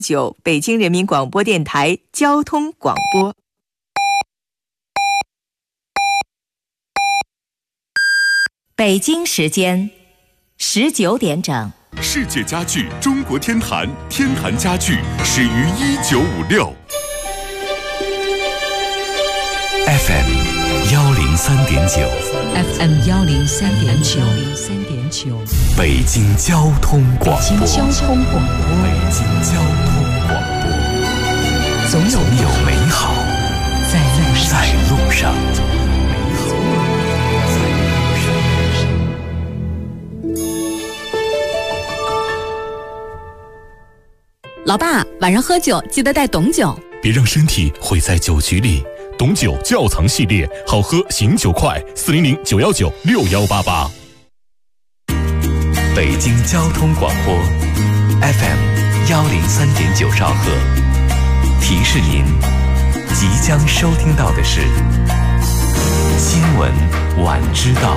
9北京人民广播电台交通广播。 北京时间19点整。 世界家具中国天坛，天坛家具始于1956。FM 103.9 FM 103.9 北京交通广播。 北京交通广播。 北京交通广播。 总有美好在路上。 老爸，晚上喝酒记得带董酒， 别让身体毁在酒局里。董酒窖藏系列，好喝醒酒快，400-919-6188。北京交通广播 FM 103.9兆赫，提示您即将收听到的是新闻晚知道。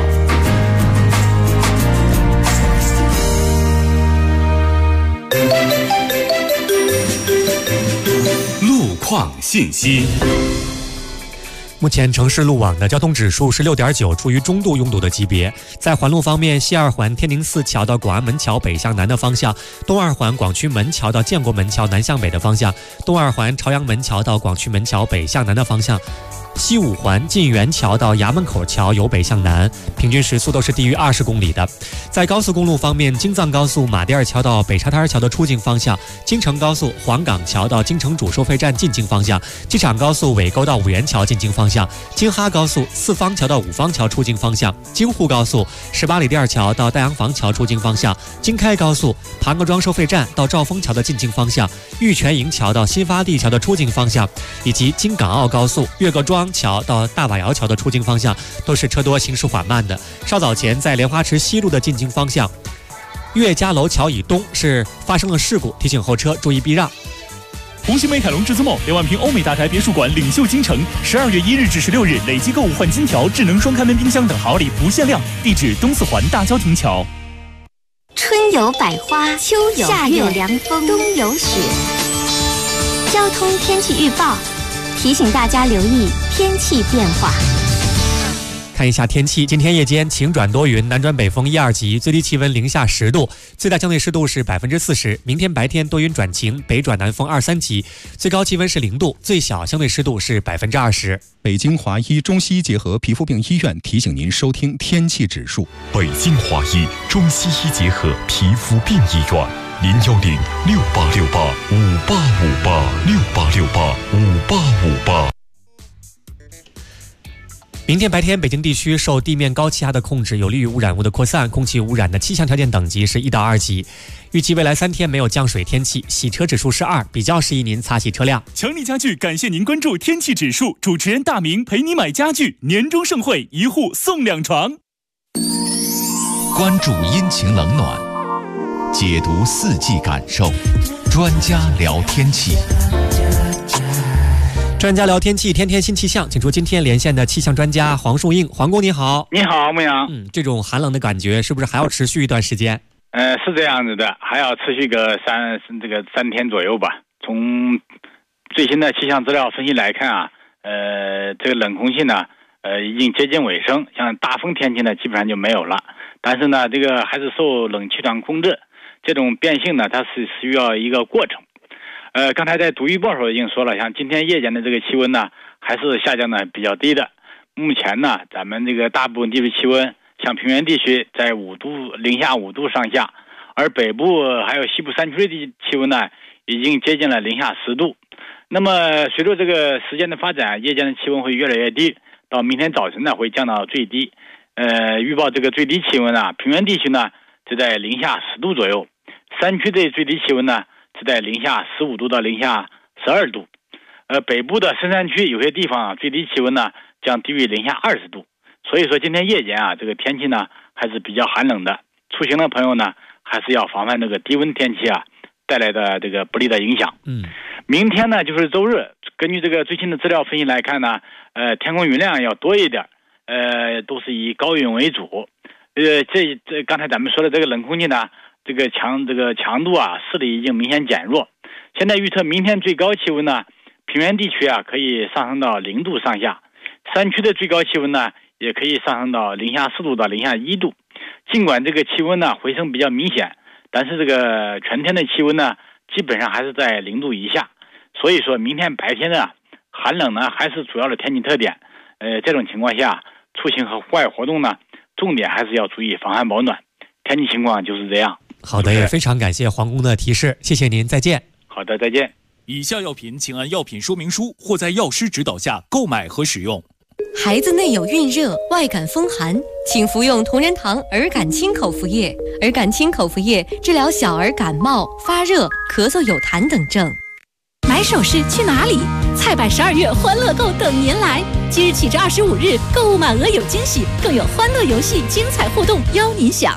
路况信息。 目前城市路网的交通指数是6.9，处于中度拥堵的级别。在环路方面，西二环天宁寺桥到广安门桥北向南的方向，东二环广渠门桥到建国门桥南向北的方向，东二环朝阳门桥到广渠门桥北向南的方向，西五环晋源桥到衙门口桥由北向南，平均时速都是低于20公里的。在高速公路方面，京藏高速马迭尔桥到北沙滩桥的出境方向，京承高速黄岗桥到京承主收费站进京方向，机场高速尾沟到五原桥进京方向，京哈高速四方桥到五方桥出境方向，京沪高速18里店桥到戴阳房桥出境方向，京开高速庞各庄收费站到兆丰桥的进京方向，玉泉营桥到新发地桥的出境方向，以及京港澳高速岳各庄桥到大瓦窑桥的出境方向都是车多行驶缓慢的。稍早前在莲花池西路的进京方向，岳家楼桥以东是发生了事故，提醒后车注意避让。 红星美凯龙至尊梦2万平欧美大台别墅馆领袖京城，12月1日至16日累计购物换金条、智能双开门冰箱等好礼不限量。地址东四环大郊亭桥。 春有百花，秋有夏有凉风，冬有雪。交通天气预报提醒大家留意天气变化。 看一下天气，今天夜间晴转多云，南转北风1、2级，最低气温零下10度，最大相对湿度是40%。明天白天多云转晴，北转南风2、3级，最高气温是0度，最小相对湿度是20%。 北京华医中西医结合皮肤病医院提醒您收听天气指数。 北京华医中西医结合皮肤病医院，010-6868-5858，6858-5858。 明天白天，北京地区受地面高气压的控制，有利于污染物的扩散，空气污染的气象条件等级是1到2级。预计未来3天没有降水天气，洗车指数是2，比较适宜您擦洗车辆。 强力家具感谢您关注天气指数，主持人大明陪你买家具，年终盛会1户送2床。 关注阴晴冷暖，解读四季感受，专家聊天气。 专家聊天气，天天新气象，请出今天连线的气象专家黄树英。黄工你好。 你好，牧羊。 这种寒冷的感觉是不是还要持续一段时间？ 是这样子的，还要持续个3天左右吧。从最新的气象资料分析来看啊，这个冷空气呢，已经接近尾声，像大风天气呢，基本上就没有了。但是呢，这个还是受冷气团控制，这种变性呢，它是需要一个过程。刚才在读预报时候已经说了，像今天夜间的这个气温呢，还是下降的比较低的。目前呢，咱们这个大部分地区气温，像平原地区在零下5度上下，而北部还有西部山区的气温呢，已经接近了零下10度。那么随着这个时间的发展，夜间的气温会越来越低，到明天早晨呢会降到最低。预报这个最低气温啊，平原地区呢是在零下10度左右，山区的最低气温呢是在零下15度到零下12度。北部的深山区有些地方啊，最低气温呢将低于零下20度。所以说今天夜间啊，这个天气呢还是比较寒冷的，出行的朋友呢还是要防范这个低温天气啊带来的这个不利的影响。明天呢就是周日，根据这个最新的资料分析来看呢，天空云量要多一点，都是以高云为主。这刚才咱们说的这个冷空气呢， 这个强度啊势力已经明显减弱。现在预测明天最高气温呢，平原地区啊可以上升到0度上下，山区的最高气温呢也可以上升到零下4度到零下1度。尽管这个气温呢回升比较明显，但是这个全天的气温呢基本上还是在0度以下。所以说明天白天呢寒冷呢还是主要的天气特点。这种情况下出行和户外活动呢重点还是要注意防寒保暖。天气情况就是这样。 好的，也非常感谢黄工的提示，谢谢您，再见。 好的，再见。 以下药品请按药品说明书或在药师指导下购买和使用。 孩子内有孕热、外感风寒，请服用同仁堂儿感清口服液。儿感清口服液治疗小儿感冒、发热、咳嗽有痰等症。 买首饰去哪里？菜百12月欢乐购等您来！即日起至25日，购物满额有惊喜，更有欢乐游戏、精彩互动邀您享。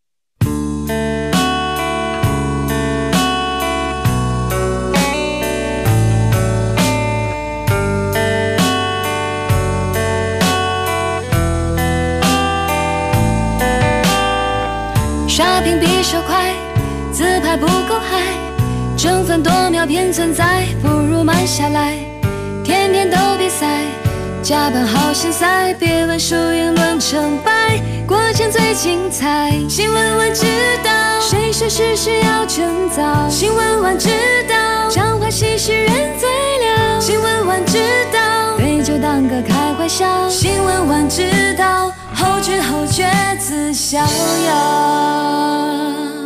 刷屏比手快，自拍不够嗨，争分夺秒偏存在，不如慢下来。天天都比赛，加班好现在，别问输赢论成败，过程最精彩。新闻晚知道，谁说事实要趁早？新闻晚知道，常欢喜事人最了。新闻晚知道，对就当个开怀笑。新闻晚知道，后知后觉自逍遥。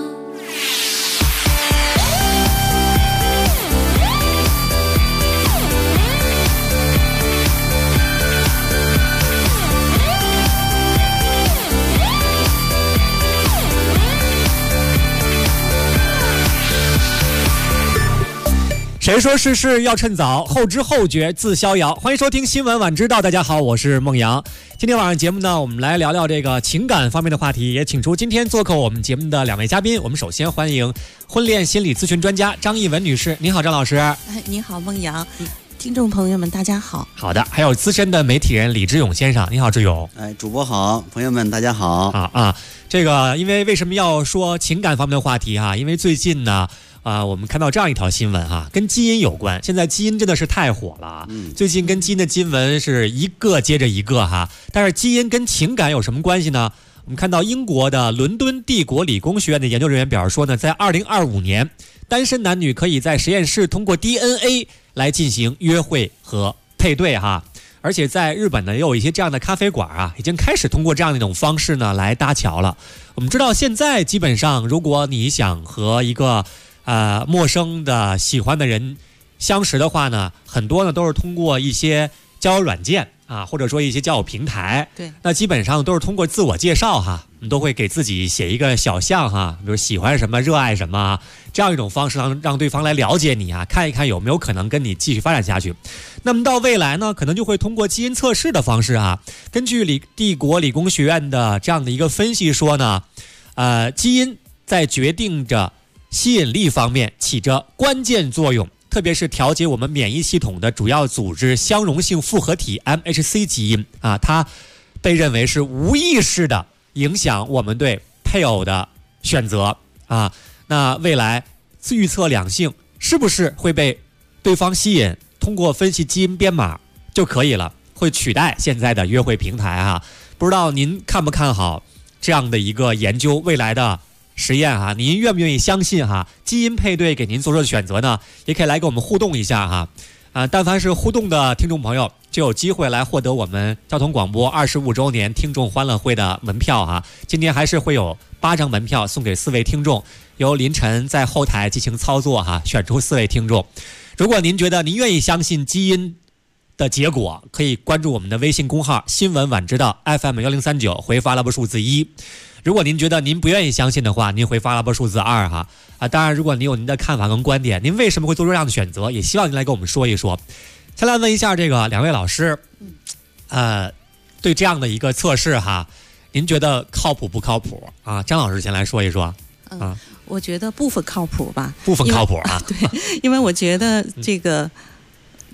谁说事事要趁早？后知后觉自逍遥。欢迎收听新闻晚知道，大家好，我是孟阳。今天晚上节目呢，我们来聊聊这个情感方面的话题，也请出今天做客我们节目的2位嘉宾。我们首先欢迎婚恋心理咨询专家张艺文女士。你好，张老师。 你好，孟阳。听众朋友们，大家好。 好的，还有资深的媒体人李志勇先生。你好，志勇。 主播好，朋友们大家好。 这个因为什么要说情感方面的话题啊？因为最近呢。我们看到这样一条新闻哈，跟基因有关。现在基因真的是太火了，最近跟基因的新闻是一个接着一个哈。但是基因跟情感有什么关系呢？我们看到英国的伦敦帝国理工学院的研究人员表示说呢，在2025年，单身男女可以在实验室通过 DNA 来进行约会和配对哈。而且在日本呢，也有一些这样的咖啡馆啊，已经开始通过这样的一种方式呢来搭桥了。我们知道现在基本上，如果你想和一个陌生的喜欢的人相识的话呢，很多呢都是通过一些交友软件啊，或者说一些交友平台。 对， 那基本上都是通过自我介绍哈，你都会给自己写一个小项哈，比如喜欢什么、热爱什么，这样一种方式让对方来了解你啊，看一看有没有可能跟你继续发展下去。那么到未来呢，可能就会通过基因测试的方式啊，根据帝国理工学院的这样的一个分析说呢，基因在决定着吸引力方面起着关键作用，特别是调节我们免疫系统的主要组织相容性复合体 MHC 基因啊，它被认为是无意识的影响我们对配偶的选择啊。那未来预测两性是不是会被对方吸引，通过分析基因编码就可以了，会取代现在的约会平台啊。不知道您看不看好这样的一个研究未来的实验哈，您愿不愿意相信哈？基因配对给您做出的选择呢，也可以来跟我们互动一下哈。但凡是互动的听众朋友，就有机会来获得我们交通广播25周年听众欢乐会的门票哈。今天还是会有8张门票送给4位听众，由林晨在后台进行操作哈，选出4位听众。如果您觉得您愿意相信基因的结果，可以关注我们的微信公号新闻晚知道 FM1039，回发阿拉伯数字1。如果您觉得您不愿意相信的话，您回发阿拉伯数字2哈。当然如果您有您的看法跟观点，您为什么会做出这样的选择，也希望您来跟我们说一说。先来问一下这个2位老师，对这样的一个测试哈，您觉得靠谱不靠谱啊？张老师先来说一说。 我觉得部分靠谱吧。 部分靠谱啊。 对，因为我觉得这个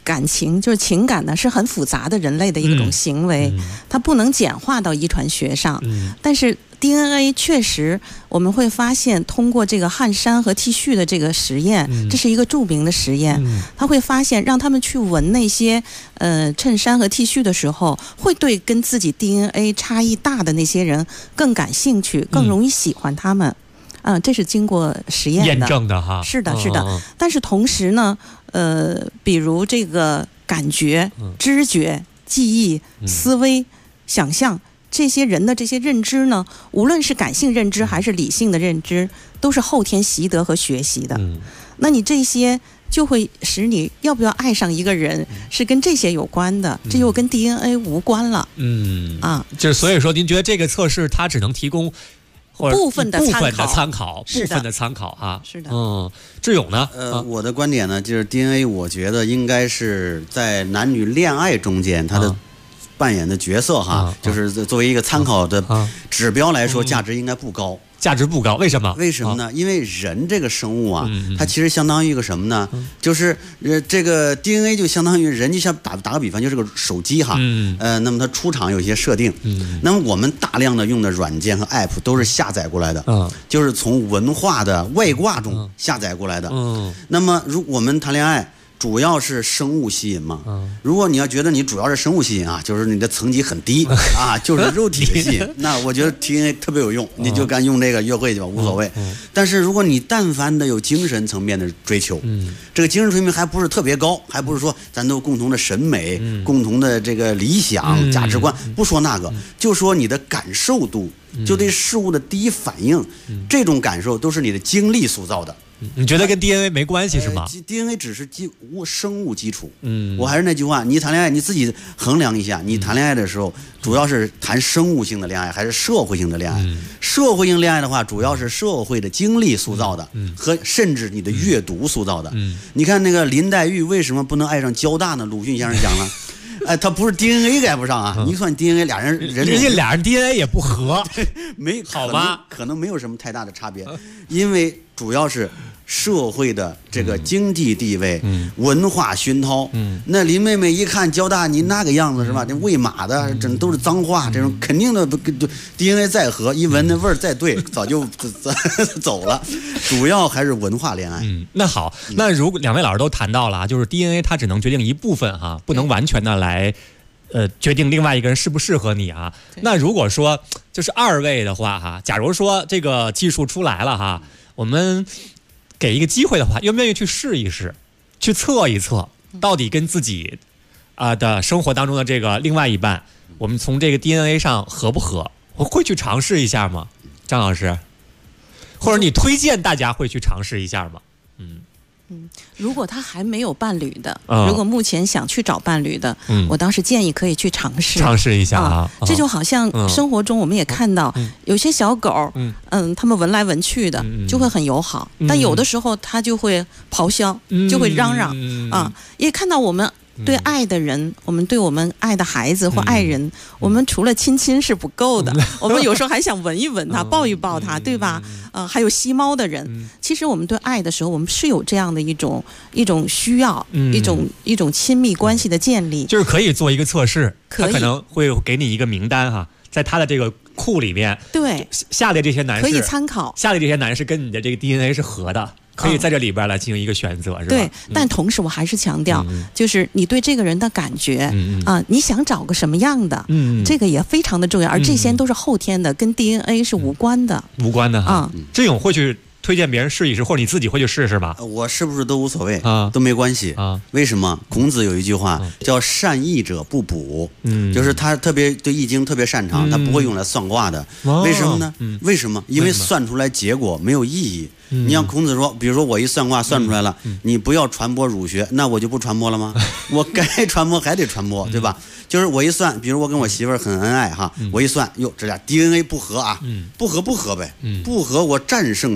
感情就是情感呢是很复杂的人类的一种行为，它不能简化到遗传学上，但是 DNA 确实我们会发现，通过这个汗衫和 T 恤的这个实验，这是一个著名的实验，他会发现让他们去闻那些衬衫和 T 恤的时候，会对跟自己 DNA 差异大的那些人更感兴趣，更容易喜欢他们。这是经过实验的验证的哈。 是的，是的。但是同时呢，比如这个感觉、知觉、记忆、思维、想象，这些人的这些认知呢，无论是感性认知还是理性的认知，都是后天习得和学习的。那你这些就会使你要不要爱上一个人，是跟这些有关的，这又跟 DNA 无关了。 就是所以说，您觉得这个测试它只能提供部分的参考， 部分的参考哈。 是的。 志勇呢？ 我的观点呢，就是 DNA， 我觉得应该是在男女恋爱中间，它的扮演的角色哈，就是作为一个参考的指标来说，价值应该不高。 价值不高，为什么？ 为什么呢？因为人这个生物啊，它其实相当于一个什么呢？就是这个 DNA 就相当于人，就像打个比方，就是个手机哈。那么它出厂有些设定，那么我们大量的用的软件和 App 都是下载过来的，就是从文化的外挂中下载过来的。那么如我们谈恋爱， 主要是生物吸引嘛。如果你要觉得你主要是生物吸引啊，就是你的层级很低啊，就是肉体的吸引，那我觉得 DNA 特别有用，你就敢用这个约会去吧，无所谓。但是如果你但凡的有精神层面的追求，这个精神层面还不是特别高，还不是说咱都有共同的审美、共同的这个理想、价值观，不说那个，就说你的感受度，就对事物的第一反应，这种感受都是你的经历塑造的。 你觉得跟 DNA 没关系是吗 ？DNA 只是生物基础。我还是那句话，你谈恋爱你自己衡量一下，你谈恋爱的时候主要是谈生物性的恋爱还是社会性的恋爱？社会性恋爱的话，主要是社会的经历塑造的，和甚至你的阅读塑造的。你看那个林黛玉为什么不能爱上交大呢？鲁迅先生讲了。 他不是 DNA 改不上啊！你算 DNA 俩人俩人 DNA 也不合， 没好吧？ 可能没有什么太大的差别，因为主要是社会的这个经济地位、文化熏陶。那林妹妹一看交大你那个样子是吧？这喂马的，这都是脏话，这种肯定的 DNA 再合，一闻那味儿再对，早就走了。主要还是文化恋爱。 那好，那如果两位老师都谈到了，就是 DNA 它只能决定一部分哈，不能完全的来决定另外一个人适不适合你啊。那如果说就是二位的话哈，假如说这个技术出来了哈，我们 给一个机会的话，愿不愿意去试一试，去测一测，到底跟自己的生活当中的这个另外一半，我们从这个 DNA 上合不合？我会去尝试一下吗？张老师，或者你推荐大家会去尝试一下吗？ 如果他还没有伴侣的，如果目前想去找伴侣的，我倒是建议可以去尝试一下啊。 这就好像生活中我们也看到有些小狗，他们闻来闻去的就会很友好，但有的时候它就会咆哮，就会嚷嚷啊。也看到我们 对爱的人，我们对我们爱的孩子或爱人，我们除了亲亲是不够的，我们有时候还想闻一闻他，抱一抱他，对吧？还有吸猫的人，其实我们对爱的时候，我们是有这样的一种需要，一种亲密关系的建立， 就是可以做一个测试，他可能会给你一个名单哈，在他的这个库里面， 对， 下列这些男士可以参考， 下列这些男士跟你的这个 DNA 是合的。 可以在这里边来进行一个选择，是吧？ 对，但同时我还是强调，就是你对这个人的感觉你想找个什么样的，这个也非常的重要，而这些都是后天的，跟 DNA 是无关的， 哈。志勇会去 推荐别人试一试，或者你自己会去试试吗？ 我是不是都无所谓啊，都没关系啊。为什么？孔子有一句话叫“善易者不卜”，就是他特别对易经特别擅长，他不会用来算卦的。为什么呢？为什么？因为算出来结果没有意义。你像孔子说，比如说我一算卦算出来了，你不要传播儒学，那我就不传播了吗？我该传播还得传播，对吧？就是我一算，比如我跟我媳妇儿很恩爱哈，我一算，哟，这俩 DNA 不合啊，不合呗，不合我战胜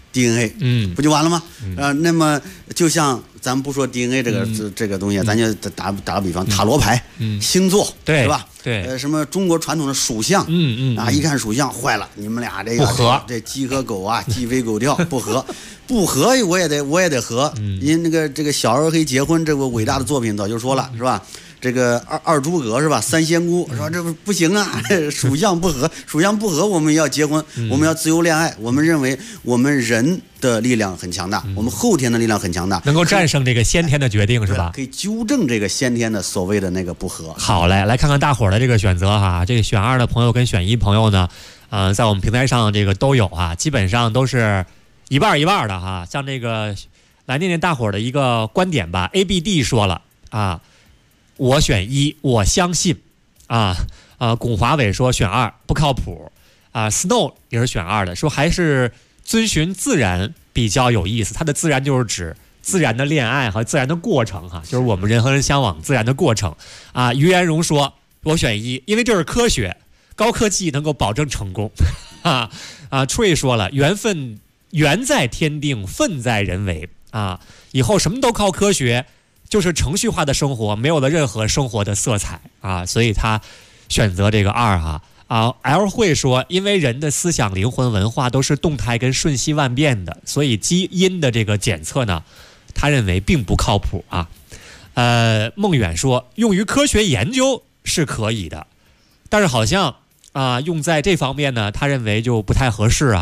DNA，不就完了吗？那么就像咱不说 DNA 这个东西，咱就打个比方，塔罗牌、星座， 对， 是吧？ 对， 什么中国传统的属相，一看属相坏了，你们俩这个不合， 这鸡和狗啊，鸡飞狗跳，不合，不合我也得合。因这个小儿黑结婚这个伟大的作品早就说了，是吧？这个二诸葛是吧？三仙姑说这不行啊，属相不合，我们要结婚，我们要自由恋爱。我们认为我们人的力量很强大，我们后天的力量很强大， 能够战胜这个先天的决定，是吧？ 可以纠正这个先天的所谓的那个不合。 好嘞，来看看大伙儿的这个选择哈。这个选2的朋友跟选1朋友呢，在我们平台上这个都有啊，基本上都是一半一半的哈。像这个来念念大伙儿的一个观点吧。ABD 说了啊，我选1，我相信龚华伟说选2，不靠谱Snow 也是选2的，说还是遵循自然比较有意思。它的自然就是指自然的恋爱和自然的过程哈，就是我们人和人相往自然的过程于元荣说我选1，因为这是科学，高科技能够保证成功。Tree 说了，缘分缘在天定，分在人为以后什么都靠科学，就是程序化的生活没有了任何生活的色彩所以他选择这个2L 会说，因为人的思想、灵魂、文化都是动态跟瞬息万变的，所以基因的这个检测呢，他认为并不靠谱孟远说，用于科学研究是可以的，但是好像用在这方面呢，他认为就不太合适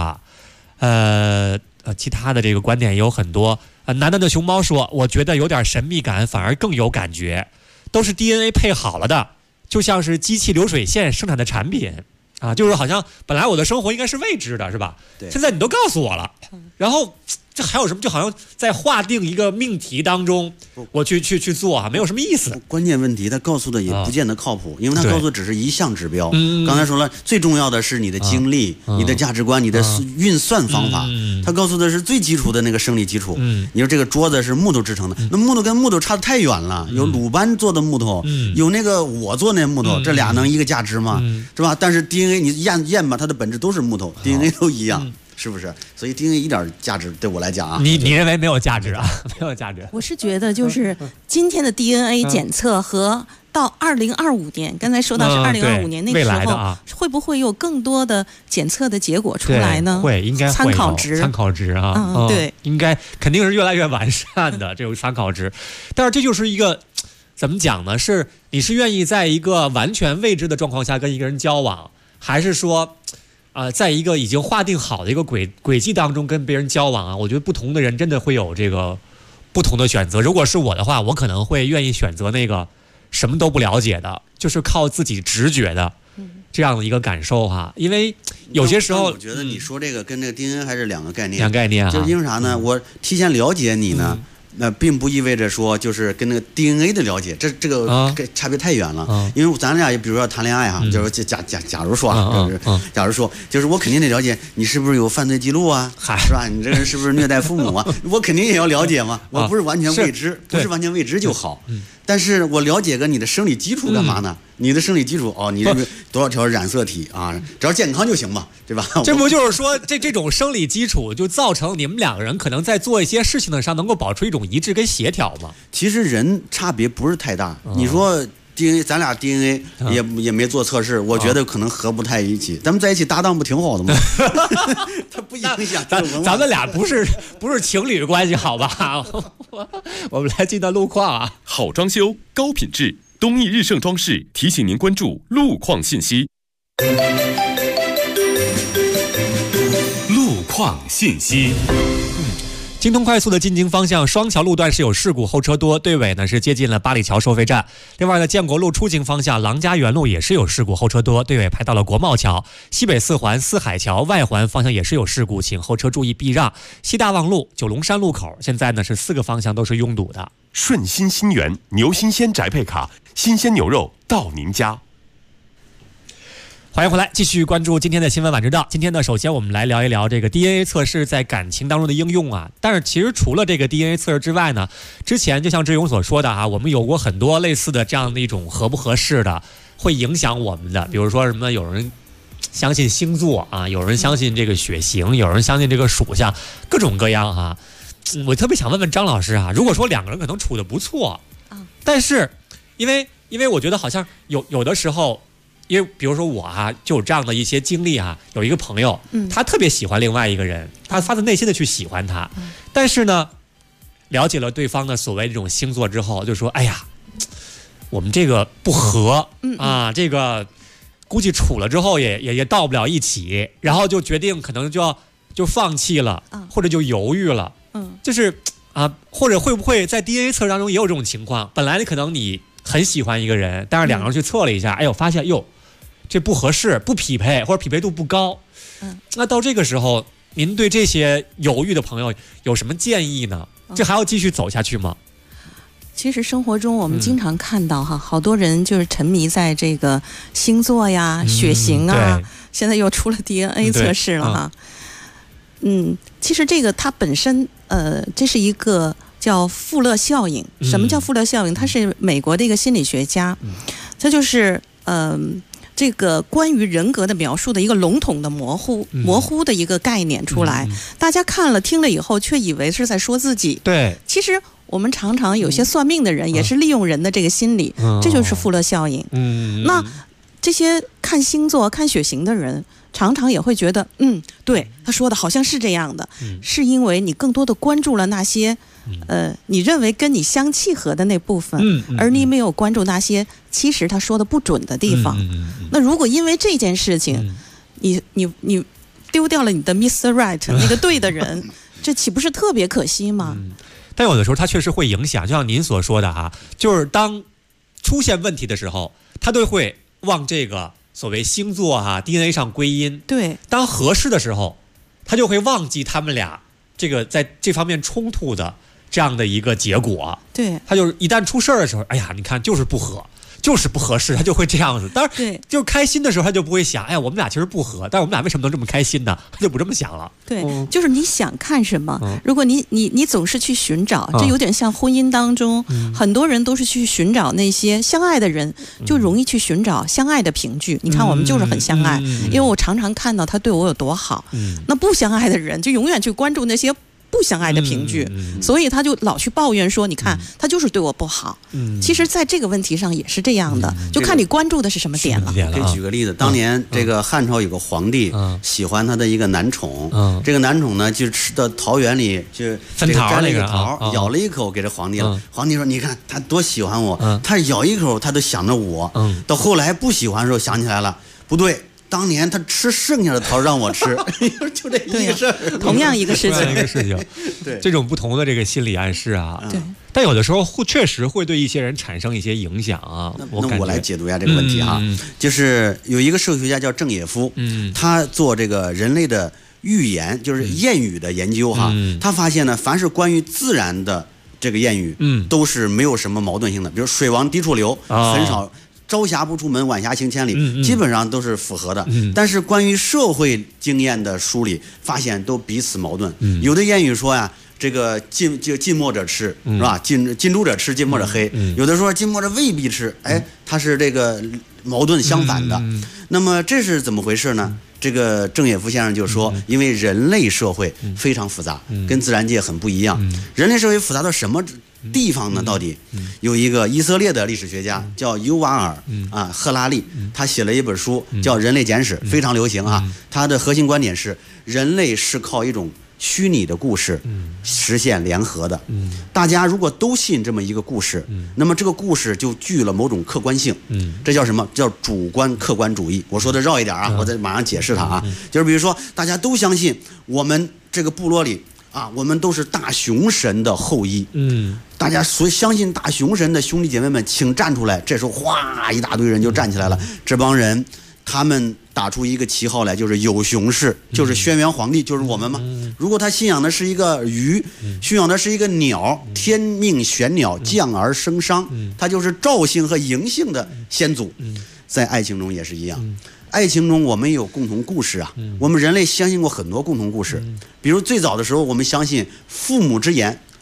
其他的这个观点也有很多。男的熊猫说，我觉得有点神秘感，反而更有感觉，都是 DNA 配好了的。就像是机器流水线生产的产品就是好像本来我的生活应该是未知的，是吧？对，现在你都告诉我了，然后这还有什么？就好像在划定一个命题当中，我去做没有什么意思。 关键问题他告诉的也不见得靠谱，因为他告诉的只是一项指标。刚才说了，最重要的是你的经历、你的价值观、你的运算方法。他告诉的是最基础的那个生理基础。你说这个桌子是木头制成的，那木头跟木头差得太远了。有鲁班做的木头，有那个我做那木头，这俩能一个价值吗？是吧？但是 DNA 你验吧，它的本质都是木头，DNA 都一样。是不是？所以 DNA 一点价值对我来讲你认为没有价值没有价值。 我是觉得就是今天的 DNA 检测和到2025年，刚才说到是2025年那个时候，会不会有更多的检测的结果出来呢？ 会，应该会参考值对，应该肯定是越来越完善的这种参考值。但是这就是一个怎么讲呢？是你是愿意在一个完全未知的状况下跟一个人交往，还是说在一个已经划定好的一个轨迹当中跟别人交往我觉得不同的人真的会有这个不同的选择。如果是我的话，我可能会愿意选择那个什么都不了解的，就是靠自己直觉的这样的一个感受因为有些时候我觉得你说这个跟这个 DNA 还是两个概念。 就是因为啥呢？我提前了解你呢。那并不意味着说就是跟那个 DNA 的了解，这个差别太远了。因为咱俩比如说谈恋爱就是假如说就是我肯定得了解你是不是有犯罪记录是吧？你这个人是不是虐待父母我肯定也要了解嘛。我不是完全未知，不是完全未知就好。但是我了解个你的生理基础干嘛呢？你的生理基础你这个多少条染色体只要健康就行嘛，对吧？ 这不就是说这种生理基础就造成你们两个人可能在做一些事情的上能够保持一种一致跟协调吗？ 其实人差别不是太大。你说 DNA 咱俩 DNA 也没做测试，我觉得可能合不太一起。咱们在一起搭档不挺好的吗？它不影响咱们俩不是情侣关系好吧？我们来进到路况好装修高品质，东益日盛装饰提醒您关注路况信息。 路况信息。 京通快速的进京方向双桥路段是有事故，后车多，队尾呢是接近了八里桥收费站。另外呢，建国路出京方向郎家园路也是有事故，后车多，队尾排到了国贸桥。西北四环四海桥外环方向也是有事故，请后车注意避让。西大望路九龙山路口现在呢是4个方向都是拥堵的。 顺心新源牛新鲜宅配卡，新鲜牛肉到您家。 欢迎回来，继续关注今天的新闻晚知道。今天呢，首先我们来聊一聊这个 DNA 测试在感情当中的应用但是其实除了这个 DNA 测试之外呢，之前就像志勇所说的我们有过很多类似的这样的一种合不合适的，会影响我们的，比如说什么有人相信星座啊，有人相信这个血型，有人相信这个属相，各种各样哈。我特别想问问张老师啊，如果说两个人可能处得不错，但是因为我觉得好像有的时候，因为比如说我啊，就有这样的一些经历啊，有一个朋友，他特别喜欢另外一个人，他发自内心的去喜欢他，但是呢，了解了对方的所谓这种星座之后，就说哎呀，我们这个不合啊，这个估计处了之后也到不了一起，然后就决定可能就放弃了，或者就犹豫了，就是啊，或者会不会在 DNA 测试当中也有这种情况？本来可能你很喜欢一个人，但是两个人去测了一下，哎呦，发现哟，这不合适，不匹配，或者匹配度不高。那到这个时候，您对这些犹豫的朋友有什么建议呢？这还要继续走下去吗？ 其实生活中我们经常看到好多人就是沉迷在这个星座呀、血型啊，现在又出了 DNA 测试了哈。其实这个它本身这是一个叫富勒效应。什么叫富勒效应？他是美国的一个心理学家，他就是这个关于人格的描述的一个笼统的模糊的一个概念出来，大家看了听了以后却以为是在说自己。对，其实我们常常有些算命的人也是利用人的这个心理，这就是富勒效应。那这些看星座看血型的人常常也会觉得对，他说的好像是这样的，是因为你更多的关注了那些你认为跟你相契合的那部分，而你没有关注那些其实他说的不准的地方。那如果因为这件事情你丢掉了你的 Mr. Right 那个对的人，这岂不是特别可惜吗？ 但有的时候它确实会影响，就像您所说的哈，就是当出现问题的时候，他都会往这个所谓星座DNA 上归因。对，当合适的时候，他就会忘记他们俩这个在这方面冲突的这样的一个结果。对，他就是一旦出事儿的时候，哎呀，你看就是不合，就是不合适，他就会这样子。当然，对，就是开心的时候，他就不会想，哎呀，我们俩其实不合，但是我们俩为什么能这么开心呢？他就不这么想了。对， 就是你想看什么，如果你总是去寻找，这有点像婚姻当中，很多人都是去寻找那些相爱的人，就容易去寻找相爱的凭据。你看我们就是很相爱，因为我常常看到他对我有多好。那不相爱的人就永远去关注那些不相爱的凭据，所以他就老去抱怨说，你看他就是对我不好。其实在这个问题上也是这样的，就看你关注的是什么点了。 可以举个例子，当年这个汉朝有个皇帝喜欢他的一个男宠，这个男宠呢就吃到桃园里就分桃摘了一个桃，咬了一口给这皇帝了。皇帝说，你看他多喜欢我，他咬一口他都想着我。到后来不喜欢的时候想起来了，不对，当年他吃剩下的桃让我吃，就这一个事儿， 同样一个事情， 对，这种不同的这个心理暗示啊，对，但有的时候确实会对一些人产生一些影响啊。 那我来解读一下这个问题哈，就是有一个社会学家叫郑也夫，他做这个人类的寓言，就是谚语的研究哈，他发现呢，凡是关于自然的这个谚语，都是没有什么矛盾性的，比如水往低处流，很少。朝霞不出门，晚霞行千里，基本上都是符合的。但是关于社会经验的梳理，发现都彼此矛盾。有的谚语说呀，这个近墨者赤，是吧？近朱者赤，近墨者黑。有的说近墨者未必赤，哎，它是这个矛盾相反的。那么这是怎么回事呢？这个郑也夫先生就说，因为人类社会非常复杂，跟自然界很不一样。人类社会复杂到什么地方呢？到底有一个以色列的历史学家叫尤瓦尔赫拉利，他写了一本书叫《人类简史》，非常流行啊。他的核心观点是，人类是靠一种虚拟的故事实现联合的。大家如果都信这么一个故事，那么这个故事就具了某种客观性。这叫什么？叫主观客观主义。我说的绕一点啊，我再马上解释它啊。就是比如说，大家都相信我们这个部落里啊，我们都是大熊神的后裔。大家所相信大熊神的兄弟姐妹们，请站出来。这时候哗，一大堆人就站起来了。这帮人他们打出一个旗号来，就是有熊氏，就是轩辕皇帝，就是我们嘛。如果他信仰的是一个鱼，信仰的是一个鸟，天命玄鸟降而生商，他就是赵姓和嬴姓的先祖。在爱情中也是一样，爱情中我们有共同故事啊。我们人类相信过很多共同故事，比如最早的时候，我们相信父母之言。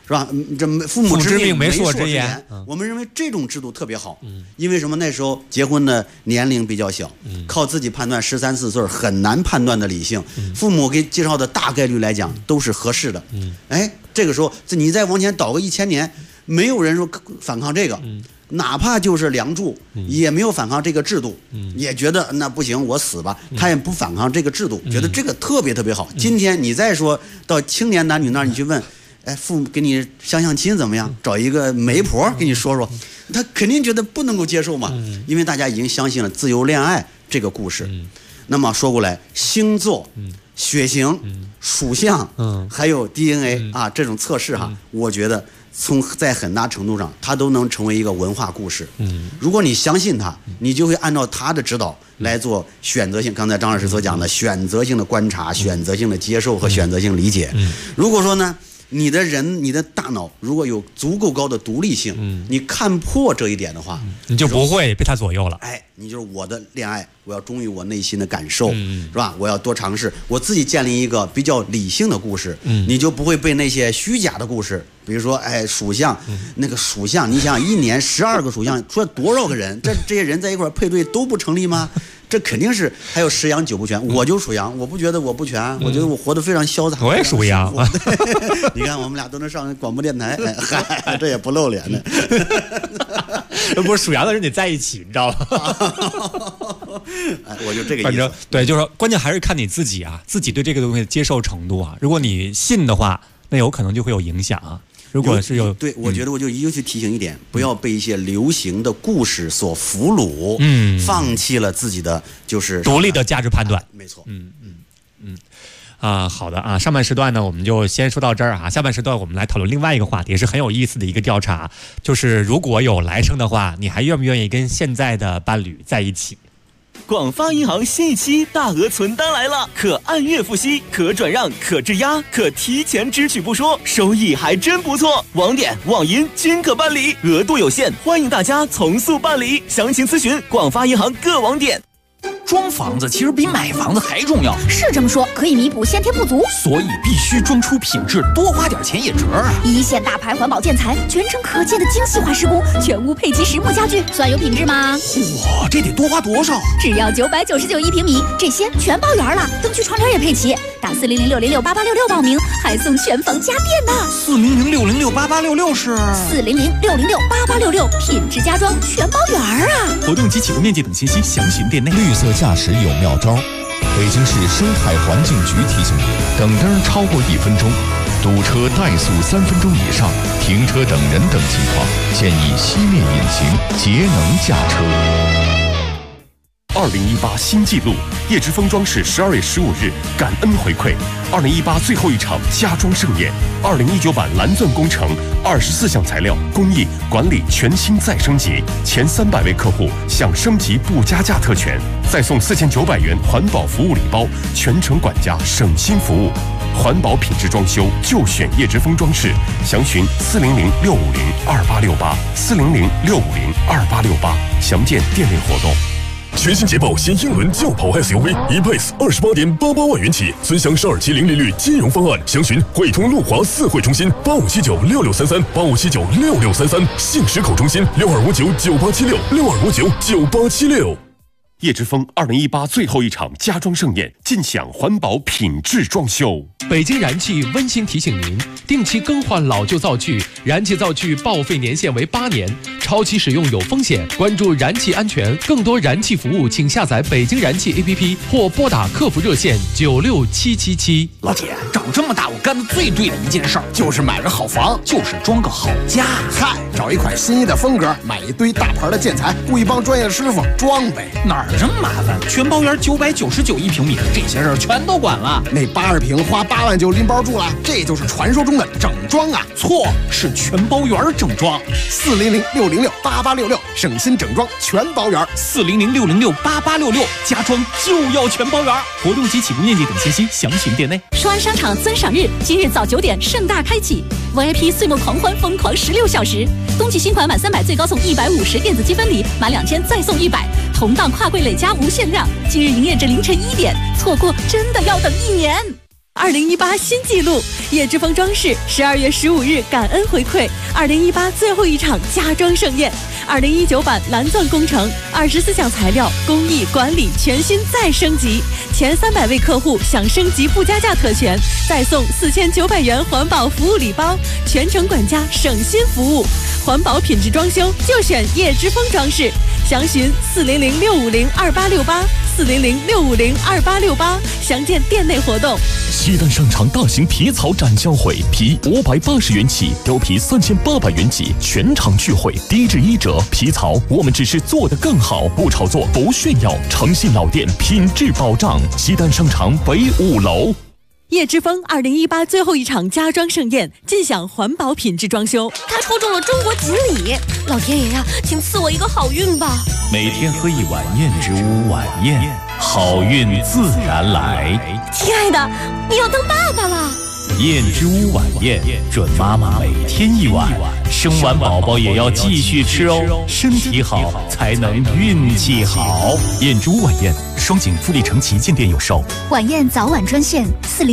是吧？这父母之命媒妁之言，我们认为这种制度特别好。因为什么？那时候结婚的年龄比较小，靠自己判断13、14岁很难判断的理性，父母给介绍的大概率来讲都是合适的。哎，这个时候你再往前倒个1000年，没有人说反抗这个。哪怕就是梁祝，也没有反抗这个制度，也觉得那不行，我死吧，他也不反抗这个制度，觉得这个特别特别好。今天你再说到青年男女那儿，你去问，哎，父母给你相亲怎么样？找一个媒婆给你说说，他肯定觉得不能够接受嘛，因为大家已经相信了自由恋爱这个故事。那么说过来，星座、血型、属相，还有 DNA 啊这种测试哈，我觉得。在很大程度上，它都能成为一个文化故事。如果你相信它，你就会按照它的指导来做选择性。刚才张老师所讲的选择性的观察、选择性的接受和选择性理解。如果说呢，你的大脑如果有足够高的独立性，你看破这一点的话， 你就不会被它左右了。 哎，你就是我的恋爱，我要忠于我内心的感受，是吧？我要多尝试，我自己建立一个比较理性的故事，你就不会被那些虚假的故事。比如说，哎，属相，那个属相，你想1年12个属相，说多少个人，这些人在一块配对都不成立吗？这肯定是还有10羊9不全，我就属羊，我不觉得我不全，我觉得我活得非常潇洒。 我也属羊， 你看我们俩都能上广播电台，嗨，这也不露脸的。 不是属羊的人得在一起，你知道吗？ 哎，我就这个意思。 对，就是说关键还是看你自己啊，自己对这个东西的接受程度啊。如果你信的话，那有可能就会有影响啊。如果是有对，我觉得我就尤其提醒一点，不要被一些流行的故事所俘虏，放弃了自己的就是独立的价值判断。 没错， 好的啊，上半时段呢我们就先说到这儿啊，下半时段我们来讨论另外一个话题，是很有意思的一个调查，就是如果有来生的话，你还愿不愿意跟现在的伴侣在一起？ 广发银行新一期大额存单来了，可按月付息，可转让，可质押，可提前支取不说，收益还真不错。网点、网银均可办理，额度有限，欢迎大家从速办理。详情咨询广发银行各网点。 装房子其实比买房子还重要， 是这么说，可以弥补先天不足， 所以必须装出品质，多花点钱也值啊！ 一线大牌环保建材，全程可见的精细化施工，全屋配齐实木家具，算有品质吗？ 哇，这得多花多少？ 只要999一平米，这些全包圆了，灯具窗帘也配齐，打400-606-8866报名，还送全房家电呢。 400-606-8866是 400-606-8866，品质家装全包圆啊！ 活动及起步面积等信息详询店内。 绿色驾驶有妙招，北京市生态环境局提醒你：等灯超过1分钟，堵车怠速3分钟以上，停车等人等情况，建议熄灭引擎，节能驾车。 2018新纪录，叶之峰装饰12月15日感恩回馈2018最后一场家装盛宴，2019版蓝钻工程24项材料工艺管理全新再升级，前300位客户享升级不加价特权，再送4900元环保服务礼包，全程管家省心服务，环保品质装修就选叶之峰装饰，详询400-650-2868，400-650-2868，详见店内活动。 全新捷豹新英伦轿跑 SUV E-Pace 28.88万元起，尊享12期零利率金融方案，详询汇通路华4汇中心85796633，85796633，信实口中心62599876，62599876。 叶之峰2018最后一场家装盛宴，尽享环保品质装修。 北京燃气温馨提醒您，定期更换老旧灶具，燃气灶具报废年限为8年，超期使用有风险。关注燃气安全，更多燃气服务，请下载北京燃气 APP 或拨打客服热线96777。 老铁，长这么大我干的最对的一件事儿，就是买个好房，就是装个好家。 嗨，找一款心仪的风格，买一堆大牌的建材，雇一帮专业的师傅装呗。 哪儿这么麻烦？全包圆999一平米，这些事儿全都管了。 那80平花8万就拎包住了，这就是传说中的整装啊！ 错，是全包圆整装。 400-606-8866，省心整装全包圆。 400-606-8866，家装就要全包圆。活动及起步面积等信息详询店内。 双安商场尊赏日，今日早9点盛大开启 ，VIP 岁末狂欢，疯狂16小时。冬季新款满300最高送150电子积分礼，满2000再送100，同档跨柜累加无限量。今日营业至凌晨1点，错过真的要等1年。 2018新纪录，叶之峰装饰12月15日感恩回馈2018最后一场家装盛宴，2019版蓝钻工程，24项材料工艺管理全新再升级，前300位客户享升级不加价特权，再送4900元环保服务礼包，全程管家省心服务，环保品质装修就选叶之峰装饰，详询400-650-2868，400-650-2868，详见店内活动。 西单商场大型皮草展销会，皮580元起，貂皮3800元起，全场聚会，低至1折。皮草我们只是做得更好，不炒作，不炫耀，诚信老店，品质保障。西单商场北5楼。 叶之峰2018最后一场家装盛宴，尽享环保品质装修。 他抽中了中国锦鲤，老天爷呀，请赐我一个好运吧！ 每天喝一碗燕之屋晚宴，好运自然来。 亲爱的，你要当爸爸了。 燕之屋晚宴，准妈妈每天一碗，生完宝宝也要继续吃哦，身体好才能运气好。 燕之屋晚宴，双井富力城旗舰店有售。 晚宴早晚专线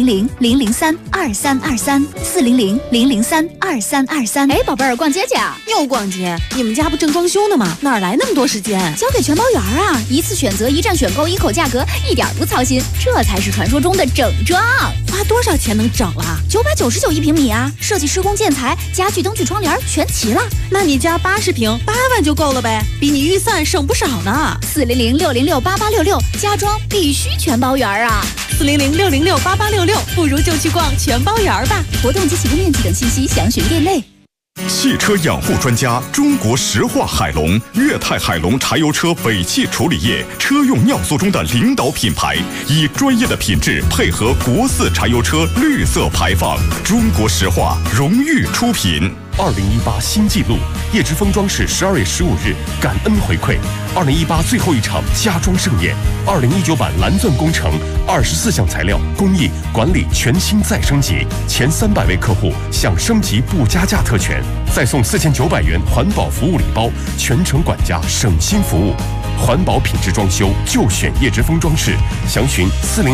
400-003-2323，400-003-2323。 哎，宝贝儿，逛街去啊？ 又逛街？你们家不正装修呢吗？哪来那么多时间？ 交给全包员啊！一次选择，一站选购，一口价格，一点不操心，这才是传说中的整装。 花多少钱能整了 ？999一平米啊！设计、施工、建材、家具、灯具、窗帘全齐了。 那你家80平8万就够了呗，比你预算省不少呢。 400-606-8866，家装必须全包圆啊 ！400-606-8866，不如就去逛全包圆吧。 活动及启动面积等信息详询店内。 汽车养护专家中国石化海龙，粤泰海龙柴油车尾气处理液车用尿素中的领导品牌，以专业的品质配合国4柴油车绿色排放。中国石化荣誉出品。 2018新纪录，叶之峰装饰12月15日感恩回馈2018最后一场家装盛宴，2019版蓝钻工程24项材料工艺管理全新再升级，前300位客户享升级不加价特权，再送4900元环保服务礼包，全程管家省心服务。环保品质装修就选叶之峰装饰，详询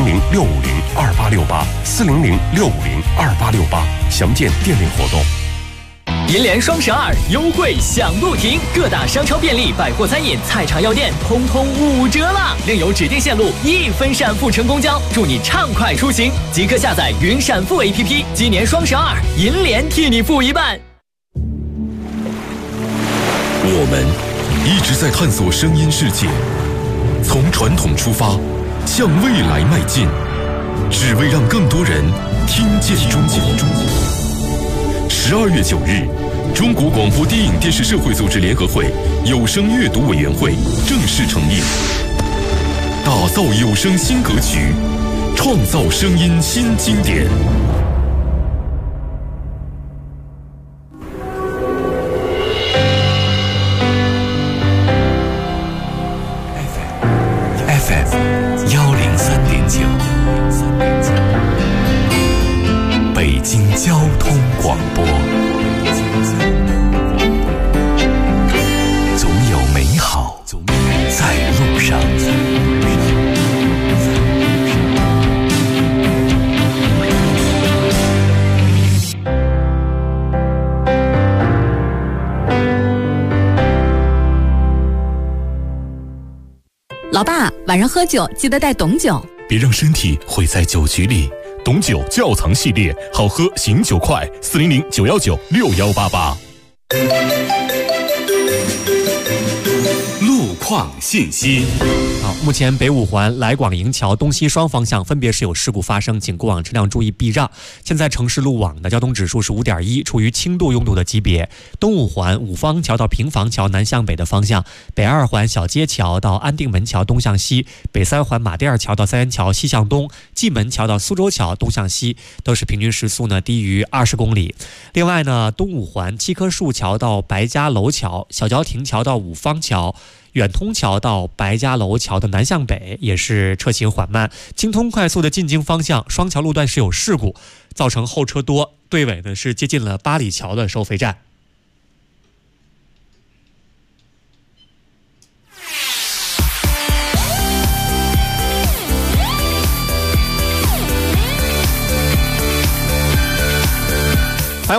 400-650-2868，400-650-2868，详见店内活动。 银联双12优惠享不停，各大商超便利百货餐饮菜场药店通通5折啦！另有指定线路1分闪付乘公交，祝你畅快出行！即刻下载云闪付 APP， 今年双12银联替你付一半。 我们一直在探索声音世界，从传统出发，向未来迈进，只为让更多人听见中国。12月9日，中国广播电影电视社会组织联合会有声阅读委员会正式成立，打造有声新格局，创造声音新经典。 FM 103.9，北京交通广播。总有美好在路上。 老爸，晚上喝酒记得带董酒， 别让身体毁在酒局里。董酒窖藏系列，好喝醒酒快，400-919-6188。 路况信息。 目前北五环来广营桥东西双方向分别是有事故发生，请过往车辆注意避让。现在城市路网的交通指数是5.1，处于轻度拥堵的级别。东五环五方桥到平房桥南向北的方向，北二环小街桥到安定门桥东向西，北三环马甸二桥到三元桥西向东，蓟门桥到苏州桥东向西，都是平均时速呢低于20公里。另外呢，东五环七棵树桥到白家楼桥，小桥亭桥到五方桥，远通桥到白家楼桥的南向北也是车行缓慢。京通快速的进京方向双桥路段是有事故，造成后车多，队尾呢是接近了八里桥的收费站。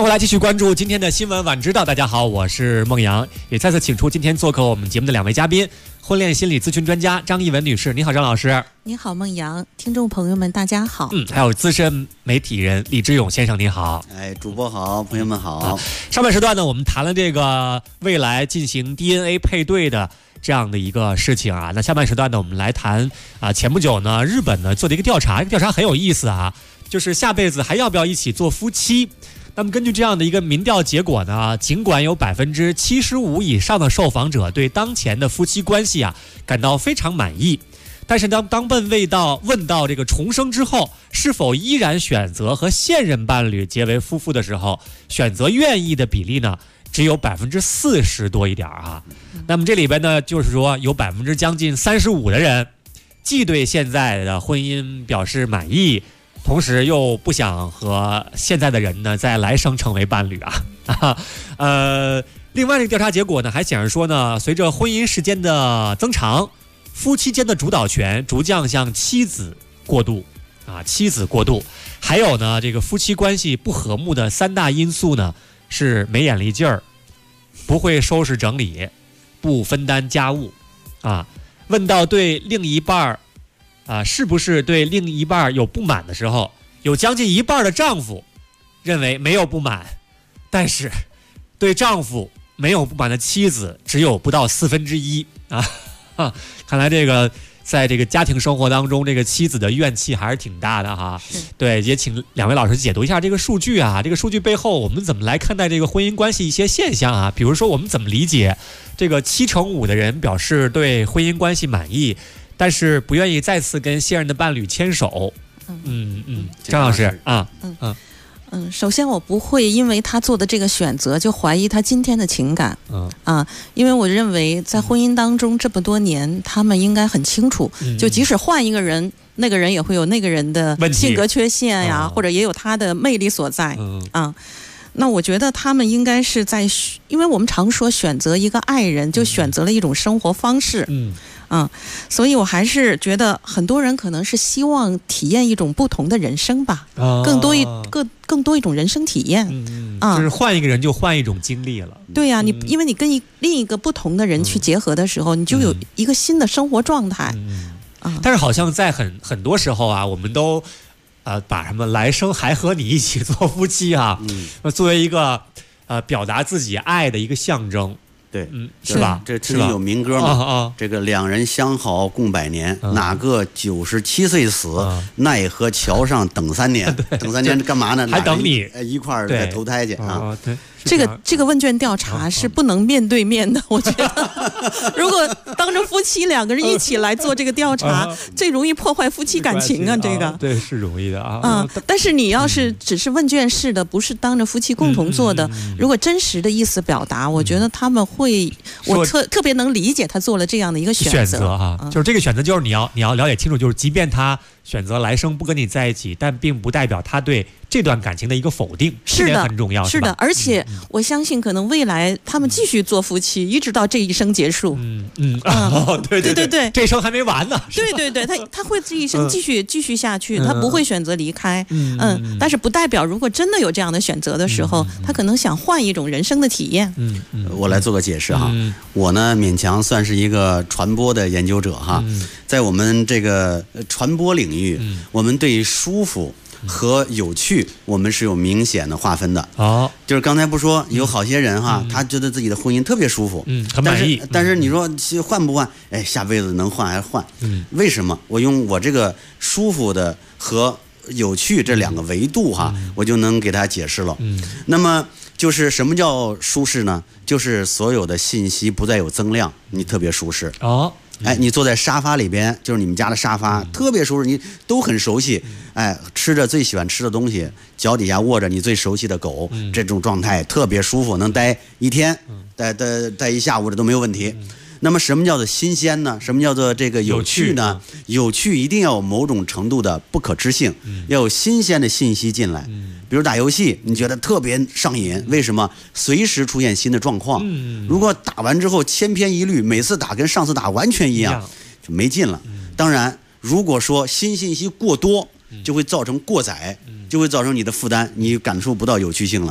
欢迎回来，继续关注今天的新闻晚知道。大家好，我是孟阳，也再次请出今天做客我们节目的2位嘉宾，婚恋心理咨询专家张艺文女士。你好，张老师。 你好，孟阳。听众朋友们，大家好。 还有资深媒体人李志勇先生，你好。 主播好，朋友们好。 上半时段呢，我们谈了这个未来进行 DNA 配对的这样的一个事情啊。那下半时段呢，我们来谈前不久呢，日本呢做的一个调查，调查很有意思啊，就是下辈子还要不要一起做夫妻。那么根据这样的一个民调结果呢，尽管有75%以上的受访者对当前的夫妻关系感到非常满意，但是当问到这个重生之后是否依然选择和现任伴侣结为夫妇的时候，选择愿意的比例呢只有40%多一点啊。那么这里边呢，就是说有将近35%的人既对现在的婚姻表示满意，同时又不想和现在的人呢在来生成为伴侣另外这个调查结果呢还显示说呢，随着婚姻时间的增长，夫妻间的主导权逐渐向妻子过渡，还有呢这个夫妻关系不和睦的3大因素呢是没眼力劲儿、不会收拾整理、不分担家务问到对另一半是不是对另一半有不满的时候，有将近一半的丈夫认为没有不满，但是对丈夫没有不满的妻子只有不到1/4看来这个在这个家庭生活当中，这个妻子的怨气还是挺大的哈。对，也请2位老师解读一下这个数据这个数据背后我们怎么来看待这个婚姻关系一些现象比如说我们怎么理解这个7%的人表示对婚姻关系满意，但是不愿意再次跟现任的伴侣牵手。张老师首先我不会因为他做的这个选择就怀疑他今天的情感因为我认为在婚姻当中这么多年，他们应该很清楚，就即使换一个人，那个人也会有那个人的性格缺陷呀，或者也有他的魅力所在那我觉得他们应该是在，因为我们常说选择一个爱人就选择了一种生活方式所以我还是觉得很多人可能是希望体验一种不同的人生吧，更多一种人生体验就是换一个人就换一种经历了。 对呀因为你跟另一个不同的人去结合的时候，你就有一个新的生活状态但是好像在很多时候我们都把什么来生还和你一起做夫妻作为一个表达自己爱的一个象征。 对， 是吧？ 这曾经有民歌嘛？这个2人相好共百年，哪个97岁死？奈何桥上等3年？等3年干嘛呢？ 还等你一块儿再投胎去这个问卷调查是不能面对面的，我觉得如果当着夫妻2个人一起来做这个调查，最容易破坏夫妻感情这个对是容易的但是你要是只是问卷式的，不是当着夫妻共同做的，如果真实的意思表达，我觉得他们会，我特别能理解他做了这样的一个选择就是这个选择就是你要了解清楚，就是即便他选择来生不跟你在一起，但并不代表他对这段感情的一个否定， 是的， 很重要。 是的，而且我相信可能未来他们继续做夫妻，一直到这一生结束。 对，这一生还没完呢。 对，他会这一生继续下去，他不会选择离开。但是不代表如果真的有这样的选择的时候，他可能想换一种人生的体验。 我来做个解释我呢勉强算是一个传播的研究者在我们这个传播领域，我们对舒服和有趣我们是有明显的划分的就是刚才不说有好些人他觉得自己的婚姻特别舒服很满意， 但是你说换不换，下辈子能换还是换为什么？我用我这个舒服的和有趣这2个维度我就能给大家解释了那么就是什么叫舒适呢？就是所有的信息不再有增量，你特别舒适你坐在沙发里边，就是你们家的沙发特别舒适，你都很熟悉吃着最喜欢吃的东西，脚底下握着你最熟悉的狗这种状态特别舒服，能待1天待一下午这都没有问题那么什么叫做新鲜呢？什么叫做这个有趣呢？有趣一定要有某种程度的不可知性要有新鲜的信息进来比如打游戏，你觉得特别上瘾，为什么？随时出现新的状况如果打完之后千篇一律，每次打跟上次打完全一样，就没劲了当然如果说新信息过多，就会造成过载就会造成你的负担，你感受不到有趣性了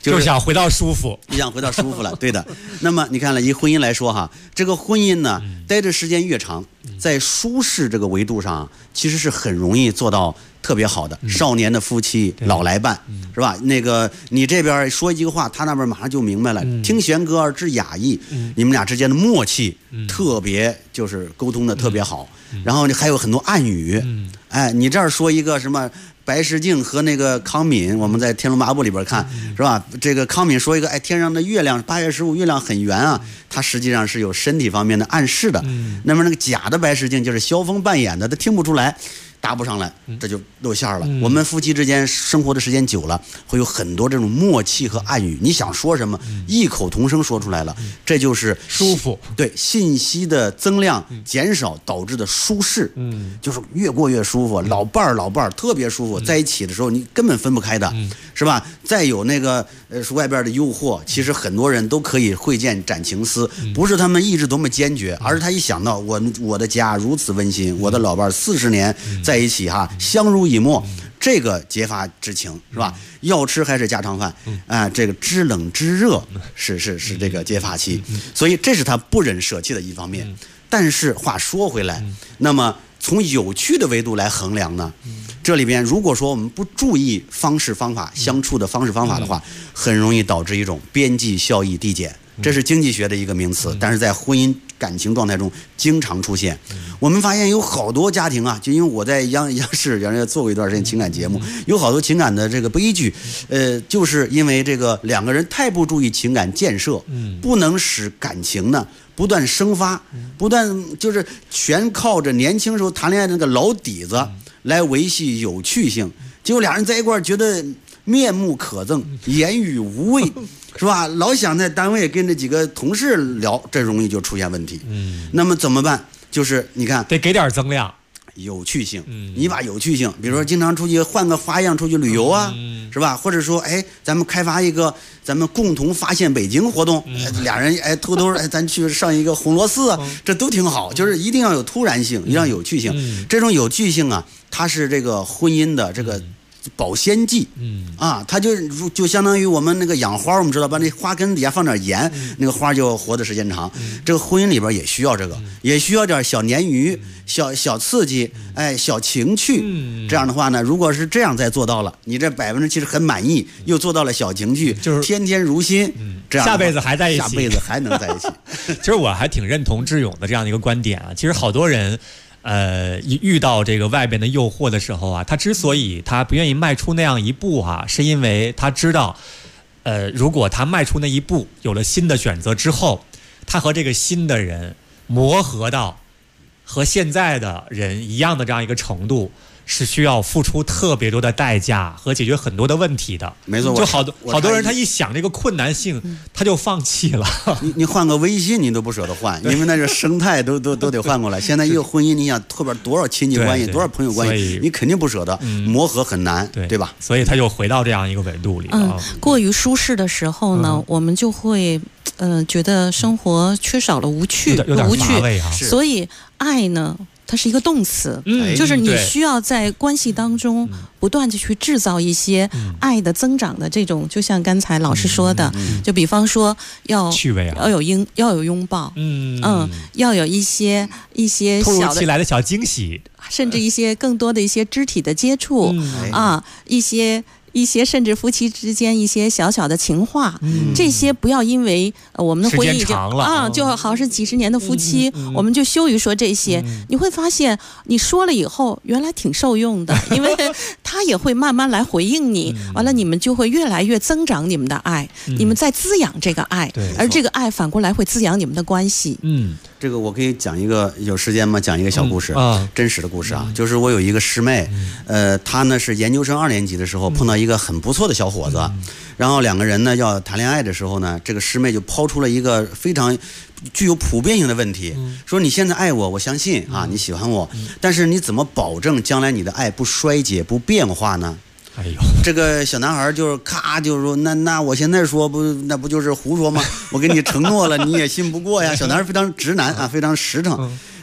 就是想回到舒服， 就想回到舒服了。对的。那么你看了，以婚姻来说哈，这个婚姻呢，待的时间越长，在舒适这个维度上，其实是很容易做到特别好的。少年的夫妻老来伴，是吧？那个你这边说一个话，他那边马上就明白了。听弦歌而知雅意，你们俩之间的默契特别，就是沟通的特别好。然后还有很多暗语，哎，你这儿说一个什么？白石镜和那个康敏，我们在《天龙八部》里边看，是吧？这个康敏说一个，哎，天上的月亮8月15月亮很圆啊，它实际上是有身体方面的暗示的。那么那个假的白石镜就是萧峰扮演的，他听不出来，搭不上来，这就露馅了。我们夫妻之间生活的时间久了，会有很多这种默契和暗语，你想说什么，异口同声说出来了，这就是舒服。 对，信息的增量减少导致的舒适，就是越过越舒服。老伴儿特别舒服，在一起的时候你根本分不开的，是吧？再有那个外边的诱惑，其实很多人都可以会见斩情丝，不是他们意志多么坚决，而是他一想到我的家如此温馨，我的老伴40年在一起哈，相濡以沫，这个结发之情是吧？要吃还是家常饭这个知冷知热是这个结发期，所以这是他不忍舍弃的一方面。但是话说回来，那么从有趣的维度来衡量呢，这里边如果说我们不注意方式方法相处的方式方法的话，很容易导致一种边际效益递减，这是经济学的一个名词，但是在婚姻感情状态中经常出现。我们发现有好多家庭啊，就因为我在央视原来做过一段时间情感节目，有好多情感的这个悲剧，就是因为这个两个人太不注意情感建设，不能使感情呢不断生发，不断就是全靠着年轻时候谈恋爱的那个老底子来维系有趣性，结果俩人在一块儿觉得面目可憎，言语无味，是吧？老想在单位跟这几个同事聊，这容易就出现问题。那么怎么办？就是你看， 得给点增量。 有趣性，你把有趣性，比如说经常出去换个花样出去旅游啊，是吧？或者说，哎，咱们开发一个咱们共同发现北京活动，俩人偷偷咱去上一个红螺寺啊，这都挺好。就是一定要有突然性，一定要有趣性。这种有趣性啊，它是这个婚姻的这个保鲜剂，它就相当于我们那个养花，我们知道把那花根底下放点盐，那个花就活的时间长。这个婚姻里边也需要这个，也需要点小鲶鱼、小刺激，小情趣。这样的话呢，如果是这样再做到了，你这70%很满意，又做到了小情趣，就是天天如新，这样下辈子还在一起， 下辈子还能在一起。 其实我还挺认同志勇的这样的一个观点啊。其实好多人。遇到这个外边的诱惑的时候啊，他之所以他不愿意迈出那样一步啊，是因为他知道，如果他迈出那一步，有了新的选择之后，他和这个新的人磨合到和现在的人一样的这样一个程度，是需要付出特别多的代价和解决很多的问题的。 没错， 就好多人他一想这个困难性，他就放弃了。 你换个微信你都不舍得换，因为那个生态都得换过来。现在一个婚姻，你想后边多少亲戚关系，多少朋友关系，你肯定不舍得，磨合很难，对吧？ 所以他就回到这样一个维度里。 过于舒适的时候呢，我们就会觉得生活缺少了无趣， 有点乏味啊。 所以爱呢，它是一个动词，就是你需要在关系当中不断的去制造一些爱的增长的这种，就像刚才老师说的，就比方说趣味啊， 要有拥抱，要有一些突如小其来的小惊喜， 甚至一些更多的一些肢体的接触一些甚至夫妻之间一些小小的情话，这些不要因为我们的婚姻已经就好像是几十年的夫妻，我们就羞于说这些。你会发现你说了以后原来挺受用的，因为他也会慢慢来回应你，完了你们就会越来越增长你们的爱，你们在滋养这个爱，而这个爱反过来会滋养你们的关系。 这个我可以讲一个，有时间吗？讲一个小故事，真实的故事啊，就是我有一个师妹，她呢是研究生2年级的时候碰到一个很不错的小伙子，然后两个人呢要谈恋爱的时候呢，这个师妹就抛出了一个非常具有普遍性的问题，说你现在爱我，我相信啊你喜欢我，但是你怎么保证将来你的爱不衰竭不变化呢？ 哎呦， 这个小男孩就是咔就是说，那我现在说那不就是胡说吗？我给你承诺了，你也信不过呀。小男孩非常直男啊，非常实诚。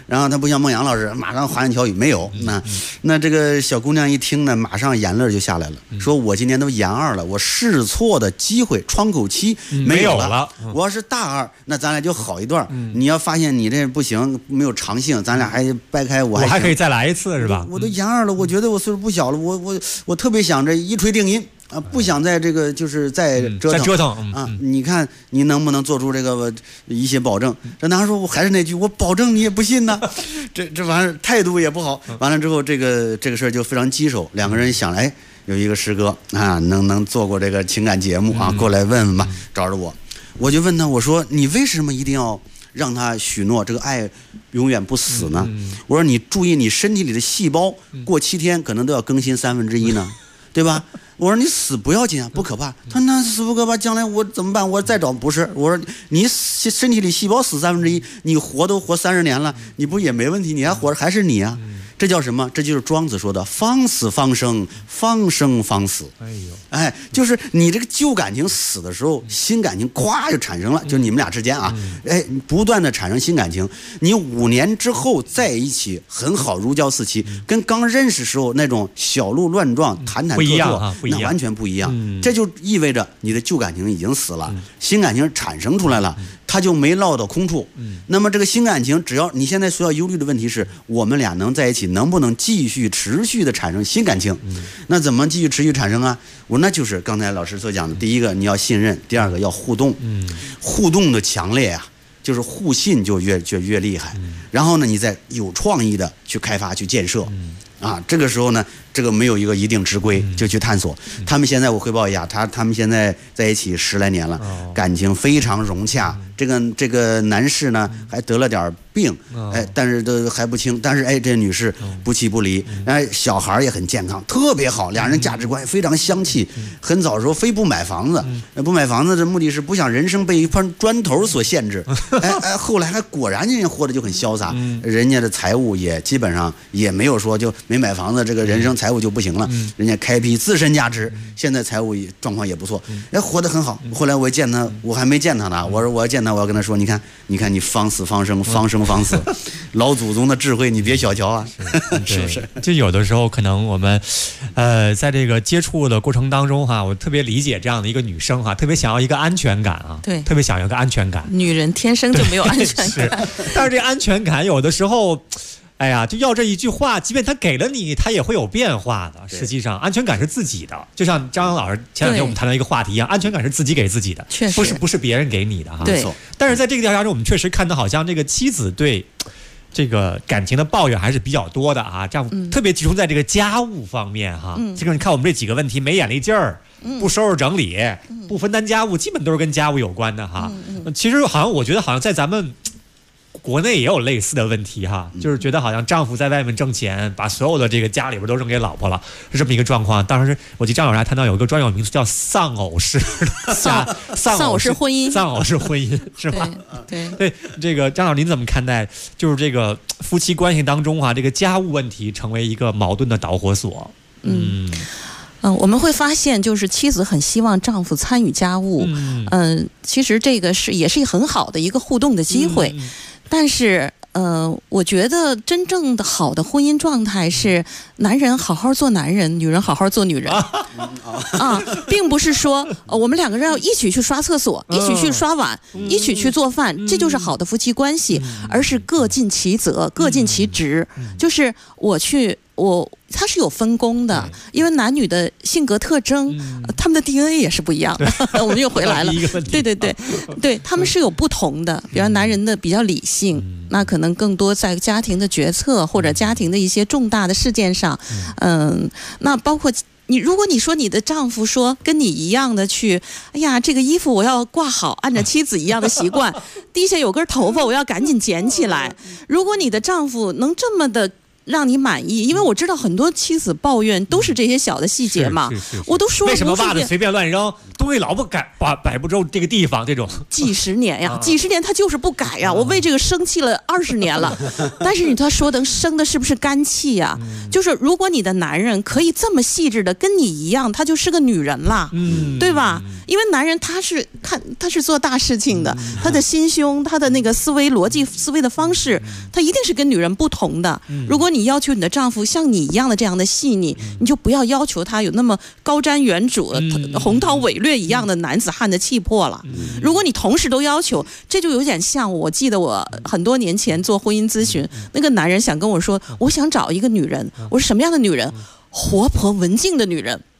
然后他不像孟阳老师，马上花言巧语没有。那这个小姑娘一听呢，马上眼泪就下来了，说我今年都研2了，我试错的机会窗口期没有了。我要是大2，那咱俩就好一段。你要发现你这不行，没有长性，咱俩还掰开，我还可以再来一次，是吧？ 我都研2了，我觉得我岁数不小了，我特别想这一锤定音。不想在这个就是再折腾啊！你看你能不能做出这个一些保证？这男孩说：“我还是那句，我保证你也不信呢。”这玩意儿态度也不好。完了之后，这个事儿就非常棘手。2个人想，哎，有一个师哥啊，能做过这个情感节目啊，过来问问吧，找着我就问他，我说你为什么一定要让他许诺这个爱永远不死呢？我说你注意，你身体里的细胞过7天可能都要更新1/3呢，对吧？我说你死不要紧啊，不可怕。他说那死不可怕，将来我怎么办？我再找不是。我说你身体里细胞死1/3，你活都活30年了，你不也没问题？你还活着还是你啊？这叫什么？这就是庄子说的方死方生，方生方死。哎，就是你这个旧感情死的时候，新感情咵就产生了，就你们俩之间啊，哎，不断的产生新感情。你5年之后在一起很好，如胶似漆，跟刚认识时候那种小鹿乱撞、坦坦拓拓，那完全不一样。这就意味着你的旧感情已经死了，新感情产生出来了。他就没落到空处。那么这个新感情，只要你现在所要忧虑的问题是，我们俩能在一起，能不能继续持续的产生新感情？那怎么继续持续产生啊？我那就是刚才老师所讲的，第一个你要信任，第2个要互动。互动的强烈啊，就是互信就越厉害。然后呢，你再有创意的去开发、去建设。啊，这个时候呢，这个没有一个一定之规，就去探索。他们现在我汇报一下，他们现在在一起10来年了，感情非常融洽。这个男士呢还得了点病，哎，但是都还不轻。但是哎，这女士不弃不离，哎，小孩也很健康，特别好，2人价值观非常相契。很早的时候非不买房子，不买房子的目的是不想人生被一块砖头所限制。哎，后来还果然人家活得就很潇洒，人家的财务也基本上也没有说就没买房子，这个人生财务就不行了。人家开辟自身价值，现在财务状况也不错，哎，活得很好。后来我见他，我还没见他呢，我说我要见他，我要跟他说，你看你方死方生，方生方死，老祖宗的智慧你别小瞧啊，是不是？ 就有的时候可能我们，在这个接触的过程当中哈，我特别理解这样的一个女生哈，特别想要一个安全感啊， 对， 特别想要一个安全感。 女人天生就没有安全感， 但是这安全感有的时候。哎呀，就要这一句话，即便他给了你，他也会有变化的。实际上，安全感是自己的，就像张老师前2天我们谈到一个话题一样，安全感是自己给自己的， 确实不是别人给你的哈。 对。 但是在这个调查中，我们确实看到，好像这个妻子对这个感情的抱怨还是比较多的啊，丈夫特别集中在这个家务方面哈。这个你看我们这几个问题，没眼力劲儿，不收拾整理，不分担家务，基本都是跟家务有关的哈。其实好像我觉得好像在咱们。国内也有类似的问题哈，就是觉得好像丈夫在外面挣钱，把所有的这个家里边都扔给老婆了，是这么一个状况。当时我记得张老师还谈到有一个专有名词叫丧偶式的丧偶式婚姻， 丧偶式婚姻是吧？ 对， 这个张老师您怎么看待？就是这个夫妻关系当中啊，这个家务问题成为一个矛盾的导火索。 我们会发现，就是妻子很希望丈夫参与家务。其实这个也是很好的一个互动的机会。但是，我觉得真正的好的婚姻状态是男人好好做男人，女人好好做女人啊，并不是说我们2个人要一起去刷厕所，一起去刷碗，一起去做饭，这就是好的夫妻关系，而是各尽其责，各尽其职。就是它是有分工的，因为男女的性格特征，他们的 DNA 也是不一样的。我们又回来了，对，他们是有不同的。比方男人的比较理性，那可能更多在家庭的决策或者家庭的一些重大的事件上，那包括。如果你说你的丈夫说跟你一样的去，哎呀，这个衣服我要挂好，按照妻子一样的习惯，地下有根头发我要赶紧捡起来。如果你的丈夫能这么的让你满意，因为我知道很多妻子抱怨都是这些小的细节嘛，我都说了为什么袜子随便乱扔， 东西老不改，摆不住这个地方，这种几十年呀，几十年他就是不改呀，我为这个生气了20年了。但是他说的生的是不是肝气呀？就是如果你的男人可以这么细致的跟你一样，他就是个女人了，对吧？因为男人他是做大事情的，他的心胸，他的那个思维逻辑、思维的方式，他一定是跟女人不同的。如果你要求你的丈夫像你一样的这样的细腻，你就不要要求他有那么高瞻远瞩、宏韬伟略一样的男子汉的气魄了。如果你同时都要求，这就有点像我记得我很多年前做婚姻咨询，那个男人想跟我说，我想找一个女人，我说什么样的女人？活泼文静的女人。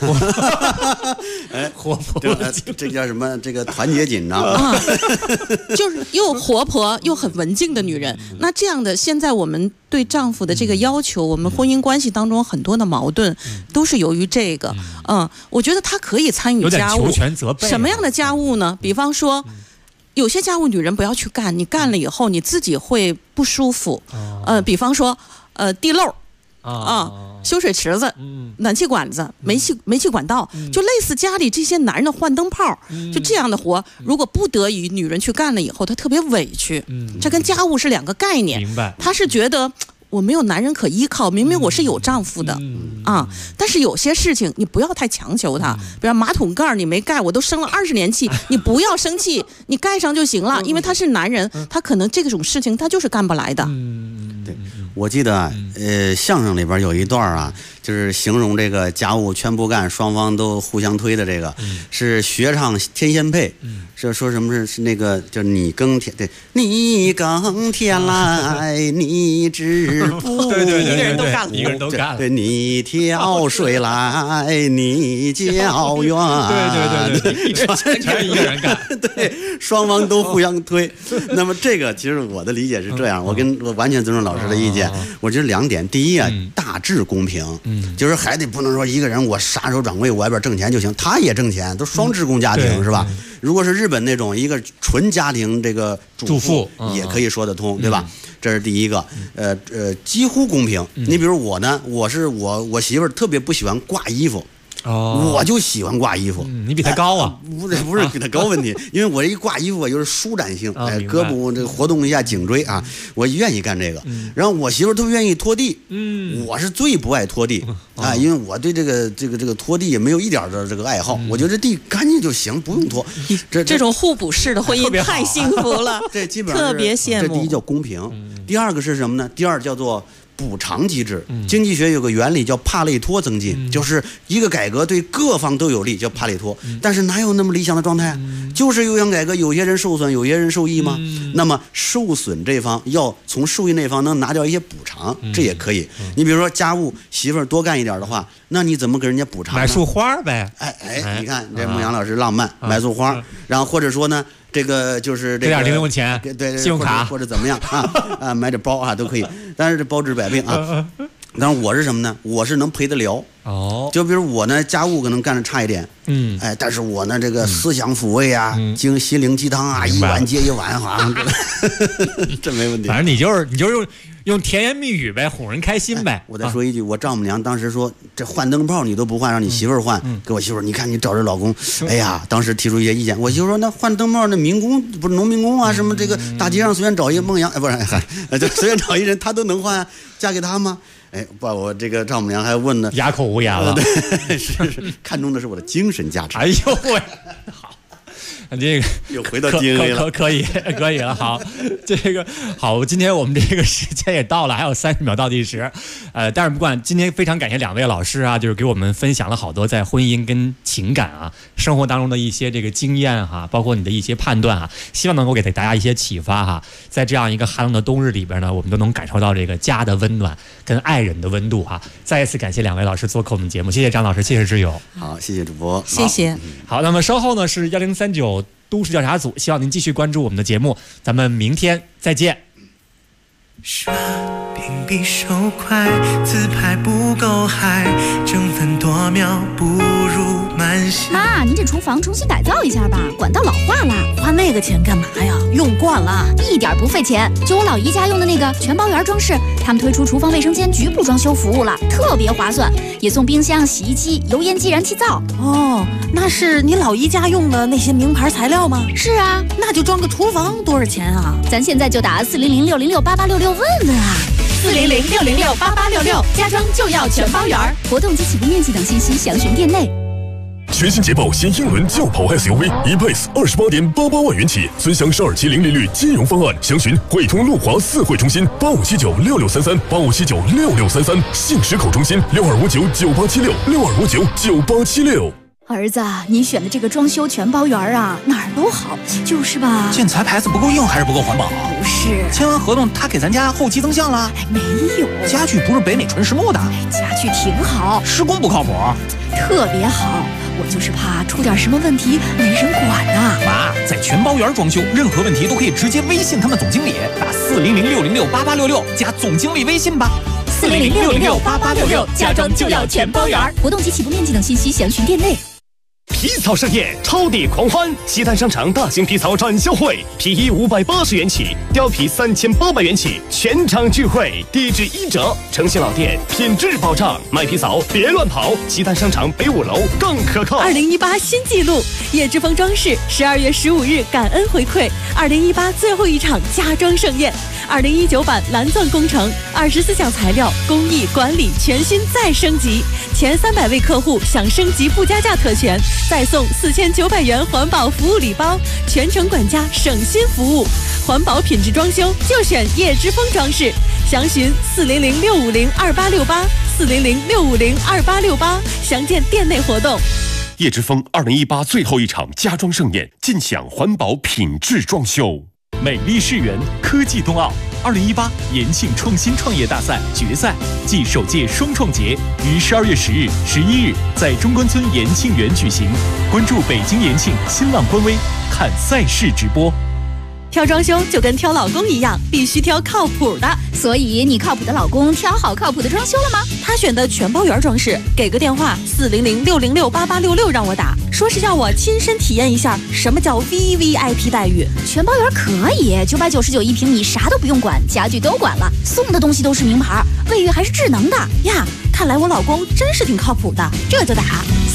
哎，活泼，这叫什么？这个团结紧张啊，就是又活泼又很文静的女人。那这样的，现在我们对丈夫的这个要求，我们婚姻关系当中很多的矛盾，都是由于这个。我觉得他可以参与家务， 有点求全责备。 什么样的家务呢？比方说，有些家务女人不要去干，你干了以后你自己会不舒服。比方说，地漏修水池子、暖气管子、煤气管道，就类似家里这些男人的换灯泡，就这样的活，如果不得已女人去干了以后，她特别委屈。这跟家务是两个概念。 明白？ 她是觉得我没有男人可依靠，明明我是有丈夫的但是有些事情你不要太强求他，比如马桶盖你没盖，我都生了20年气，你不要生气，你盖上就行了，因为他是男人，他可能这种事情他就是干不来的。 对，我记得相声里边有一段啊，就是形容这个家务全不干，双方都互相推的这个，是学唱天仙配，是说什么是那个就是你耕田，对，你耕田来，你织布， 对， 一个人都干了， 一个人都干了， 对，你挑水来，你浇园， 对，全一个人干， 对，双方都互相推。那么这个其实我的理解是这样，我完全尊重老师的意见。我觉得2点，第一啊，大致公平，就是还得不能说一个人我撒手掌柜，我外边挣钱就行，他也挣钱，都双职工家庭是吧？如果是日本那种一个纯家庭这个主妇也可以说得通，对吧？这是第一个，几乎公平。你比如我呢，我媳妇儿特别不喜欢挂衣服。我就喜欢挂衣服。 你比他高啊？ 不是比他高问题，因为我这一挂衣服我就是舒展性，胳膊这个活动一下颈椎啊，我愿意干这个。然后我媳妇儿特别愿意拖地，我是最不爱拖地啊，因为我对这个拖地也没有一点的这个爱好，我觉得这地干净就行，不用拖。 这种互补式的婚姻太幸福了， 这基本上特别羡慕。 这第一叫公平，第二个是什么呢？第二叫做补偿机制。经济学有个原理叫帕累托增进，就是一个改革对各方都有利，叫帕累托。但是哪有那么理想的状态？就是有想改革，有些人受损，有些人受益吗？那么受损这方要从受益那方能拿掉一些补偿，这也可以。你比如说家务媳妇儿多干一点的话，那你怎么给人家补偿呢？ 买束花呗。 你看这牧羊老师浪漫，买束花，然后或者说呢，这个就是这个给点零用钱， 对， 信用卡或者怎么样买点包都可以。但是这包治百病啊。但是我是什么呢？我是能陪得了。就比如我呢，家务可能干得差一点，但是我呢，这个思想抚慰啊，心灵鸡汤啊，一碗接一碗，好像这没问题。 反正你就是用甜言蜜语呗，哄人开心呗。 我再说一句，我丈母娘当时说，这换灯泡你都不换，让你媳妇儿换，给我媳妇儿，你看你找这老公，哎呀，当时提出一些意见。我媳妇说，那换灯泡那民工不是农民工啊，什么这个大街上随便找一个孟阳，不是，就随便找一人他都能换，嫁给他吗？把我这个丈母娘还问呢， 哑口无言了。 对，是看重的是我的精神价值。 哎呦喂，好。这个又回到 DNA 了， 可以了。好，这个好，今天我们这个时间也到了，还有30秒倒计时。但是不管今天非常感谢2位老师啊，就是给我们分享了好多在婚姻跟情感啊、生活当中的一些这个经验哈，包括你的一些判断哈，希望能够给大家一些启发哈。在这样一个寒冷的冬日里边呢，我们都能感受到这个家的温暖跟爱人的温度哈。再一次感谢2位老师做客我们节目，谢谢张老师，谢谢挚友。 好，谢谢主播， 谢谢。 好，那么稍后呢是1039。都市调查组，希望您继续关注我们的节目，咱们明天再见。 比手快，自拍不够嗨，争分夺秒不如慢下。 妈，您这厨房重新改造一下吧，管道老化了。 花那个钱干嘛呀？用惯了， 一点不费钱。就我老姨家用的那个全包圆装饰，他们推出厨房卫生间局部装修服务了，特别划算，也送冰箱、洗衣机、油烟机、燃气灶。 哦，那是你老姨家用的那些名牌材料吗？ 是啊， 那就装个厨房多少钱啊？ 咱现在就打400-606-8866问问啊。 400-606-8866，家装就要全包圆。 活动及起步面积等信息详询店内。 全新捷豹新英伦轿跑 SUV E-Pace 28.88万元起，尊享12期零利率金融方案，详询汇通路华4汇中心85796633，85796633，杏石口中心62599876，62599876。 儿子，你选的这个装修全包圆啊，哪儿都好，就是吧？ 建材牌子不够硬还是不够环保？ 不是， 签完合同他给咱家后期增项了？ 没有， 家具不是北美纯实木的？ 家具挺好， 施工不靠谱， 特别好。我就是怕出点什么问题没人管呐。 妈，在全包圆装修，任何问题都可以直接微信他们总经理，打400-606-8866加总经理微信吧。 400-606-8866，家装就要全包圆。 活动及起步面积等信息详询店内。 皮草盛宴，超抵狂欢！西单商场大型皮草展销会，皮衣580元起，貂皮3800元起，全场聚会，低至1折。诚信老店，品质保障，卖皮草别乱跑。西单商场北5楼更可靠。 2018新纪录，叶之峰装饰12月15日感恩回馈2018最后一场家装盛宴，2019版蓝钻工程24项材料工艺管理全新再升级，前300位客户享升级不加价特权，再送4900元环保服务礼包，全程管家省心服务，环保品质装修就选叶之峰装饰，详询400-650-2868，400-650-2868，详见店内活动。 叶之峰2018最后一场家装盛宴，尽享环保品质装修。 美丽世园科技冬奥2018延庆创新创业大赛决赛暨首届双创节于12月10日、11日在中关村延庆园举行。关注北京延庆新浪官微，看赛事直播。 挑装修就跟挑老公一样，必须挑靠谱的。 所以你靠谱的老公挑好靠谱的装修了吗？ 他选的全包圆装饰，给个电话400-606-8866让我打，说是要我亲身体验一下什么叫 VVIP 待遇。 全包圆可以，999一平米，啥都不用管，家具都管了，送的东西都是名牌，卫浴还是智能的呀。看来我老公真是挺靠谱的，这就打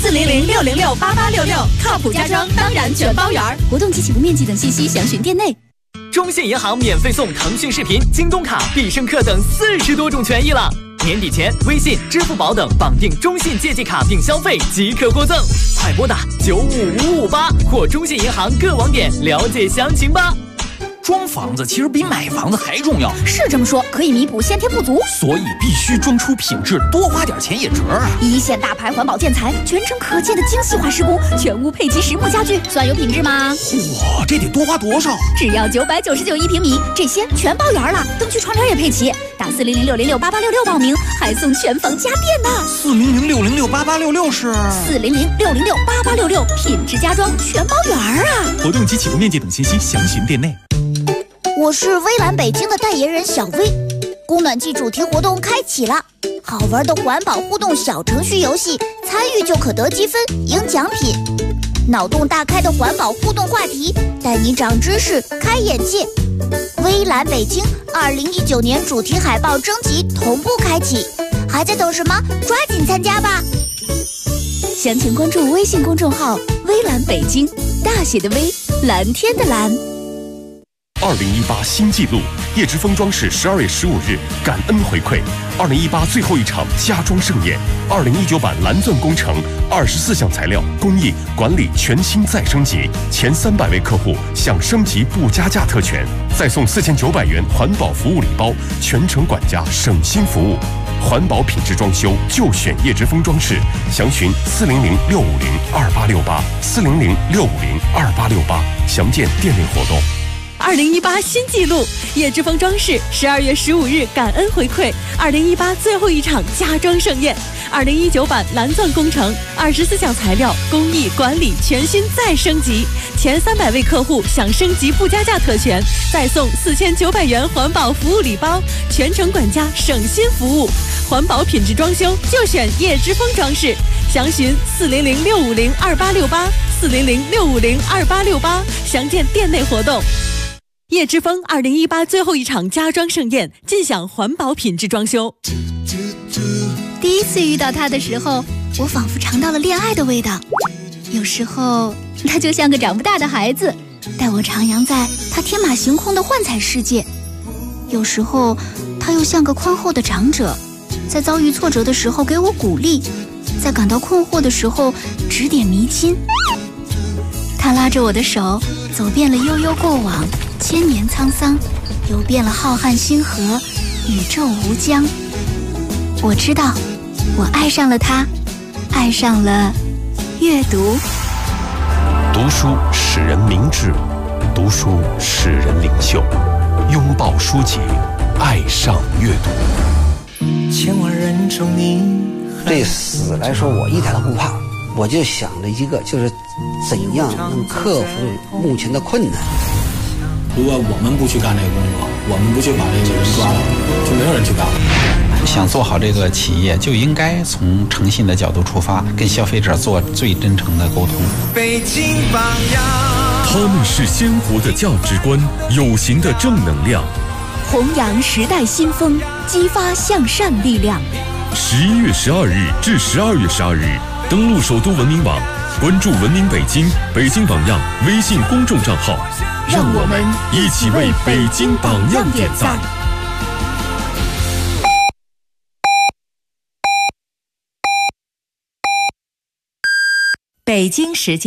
400-606-8866，靠谱家装当然全包圆。 活动及起步面积等信息详询店内。 中信银行免费送腾讯视频、京东卡、必胜客等40多种权益了。年底前，微信、支付宝等绑定中信借记卡并消费即可获赠，快拨打95558或中信银行各网点了解详情吧。 装房子其实比买房子还重要， 是这么说，可以弥补先天不足， 所以必须装出品质，多花点钱也值啊！ 一线大牌环保建材，全程可见的精细化施工，全屋配齐实木家具，算有品质吗？ 哇，这得多花多少？ 只要999一平米，这些全包圆了，灯具窗帘也配齐，打400-606-8866报名，还送全房家电呢。 400-606-8866是 400-606-8866，品质家装全包圆啊！ 活动及起步面积等信息详询店内。 我是微蓝北京的代言人小薇，供暖季主题活动开启了，好玩的环保互动小程序游戏，参与就可得积分赢奖品，脑洞大开的环保互动话题，带你长知识开眼界。微蓝北京2019年主题海报征集同步开启，还在等什么？抓紧参加吧！ 详情关注微信公众号微蓝北京，大写的微，蓝天的蓝。 2018新纪录，叶之峰装饰12月15日感恩回馈2018最后一场家装盛宴，2019版蓝钻工程24项材料工艺管理全新再升级，前300位客户享升级不加价特权，再送4900元环保服务礼包，全程管家省心服务，环保品质装修就选叶之峰装饰，详询400-650-2868，400-650-2868，详见店内活动。 2018新纪录，叶之峰装饰12月15日感恩回馈2018最后一场家装盛宴，2019版蓝钻工程，24项材料工艺管理全新再升级，前300位客户享升级附加价特权，再送4900元环保服务礼包，全程管家省心服务，环保品质装修就选叶之峰装饰，详询400-650-2868，400-650-2868，详见店内活动。叶之峰2018最后一场家装盛宴，尽享环保品质装修。 第一次遇到他的时候，我仿佛尝到了恋爱的味道。有时候他就像个长不大的孩子，带我徜徉在他天马行空的幻彩世界；有时候他又像个宽厚的长者，在遭遇挫折的时候给我鼓励，在感到困惑的时候指点迷津。他拉着我的手，走遍了悠悠过往，千年沧桑，游遍了浩瀚星河，宇宙无疆。我知道，我爱上了他，爱上了阅读。 读书使人明智，读书使人领袖。拥抱书籍，爱上阅读。 千万人中你对死来说，我一点都不怕，我就想着一个，就是怎样能克服目前的困难。 如果我们不去干这个工作，我们不去把这个人抓了，就没有人去干了。 想做好这个企业，就应该从诚信的角度出发，跟消费者做最真诚的沟通。 北京榜样， 他们是鲜活的价值观，有形的正能量， 弘扬时代新风，激发向善力量。 11月12日至12月12日，登录首都文明网，关注文明北京、北京榜样微信公众账号， 让我们一起为北京榜样点赞。 北京时间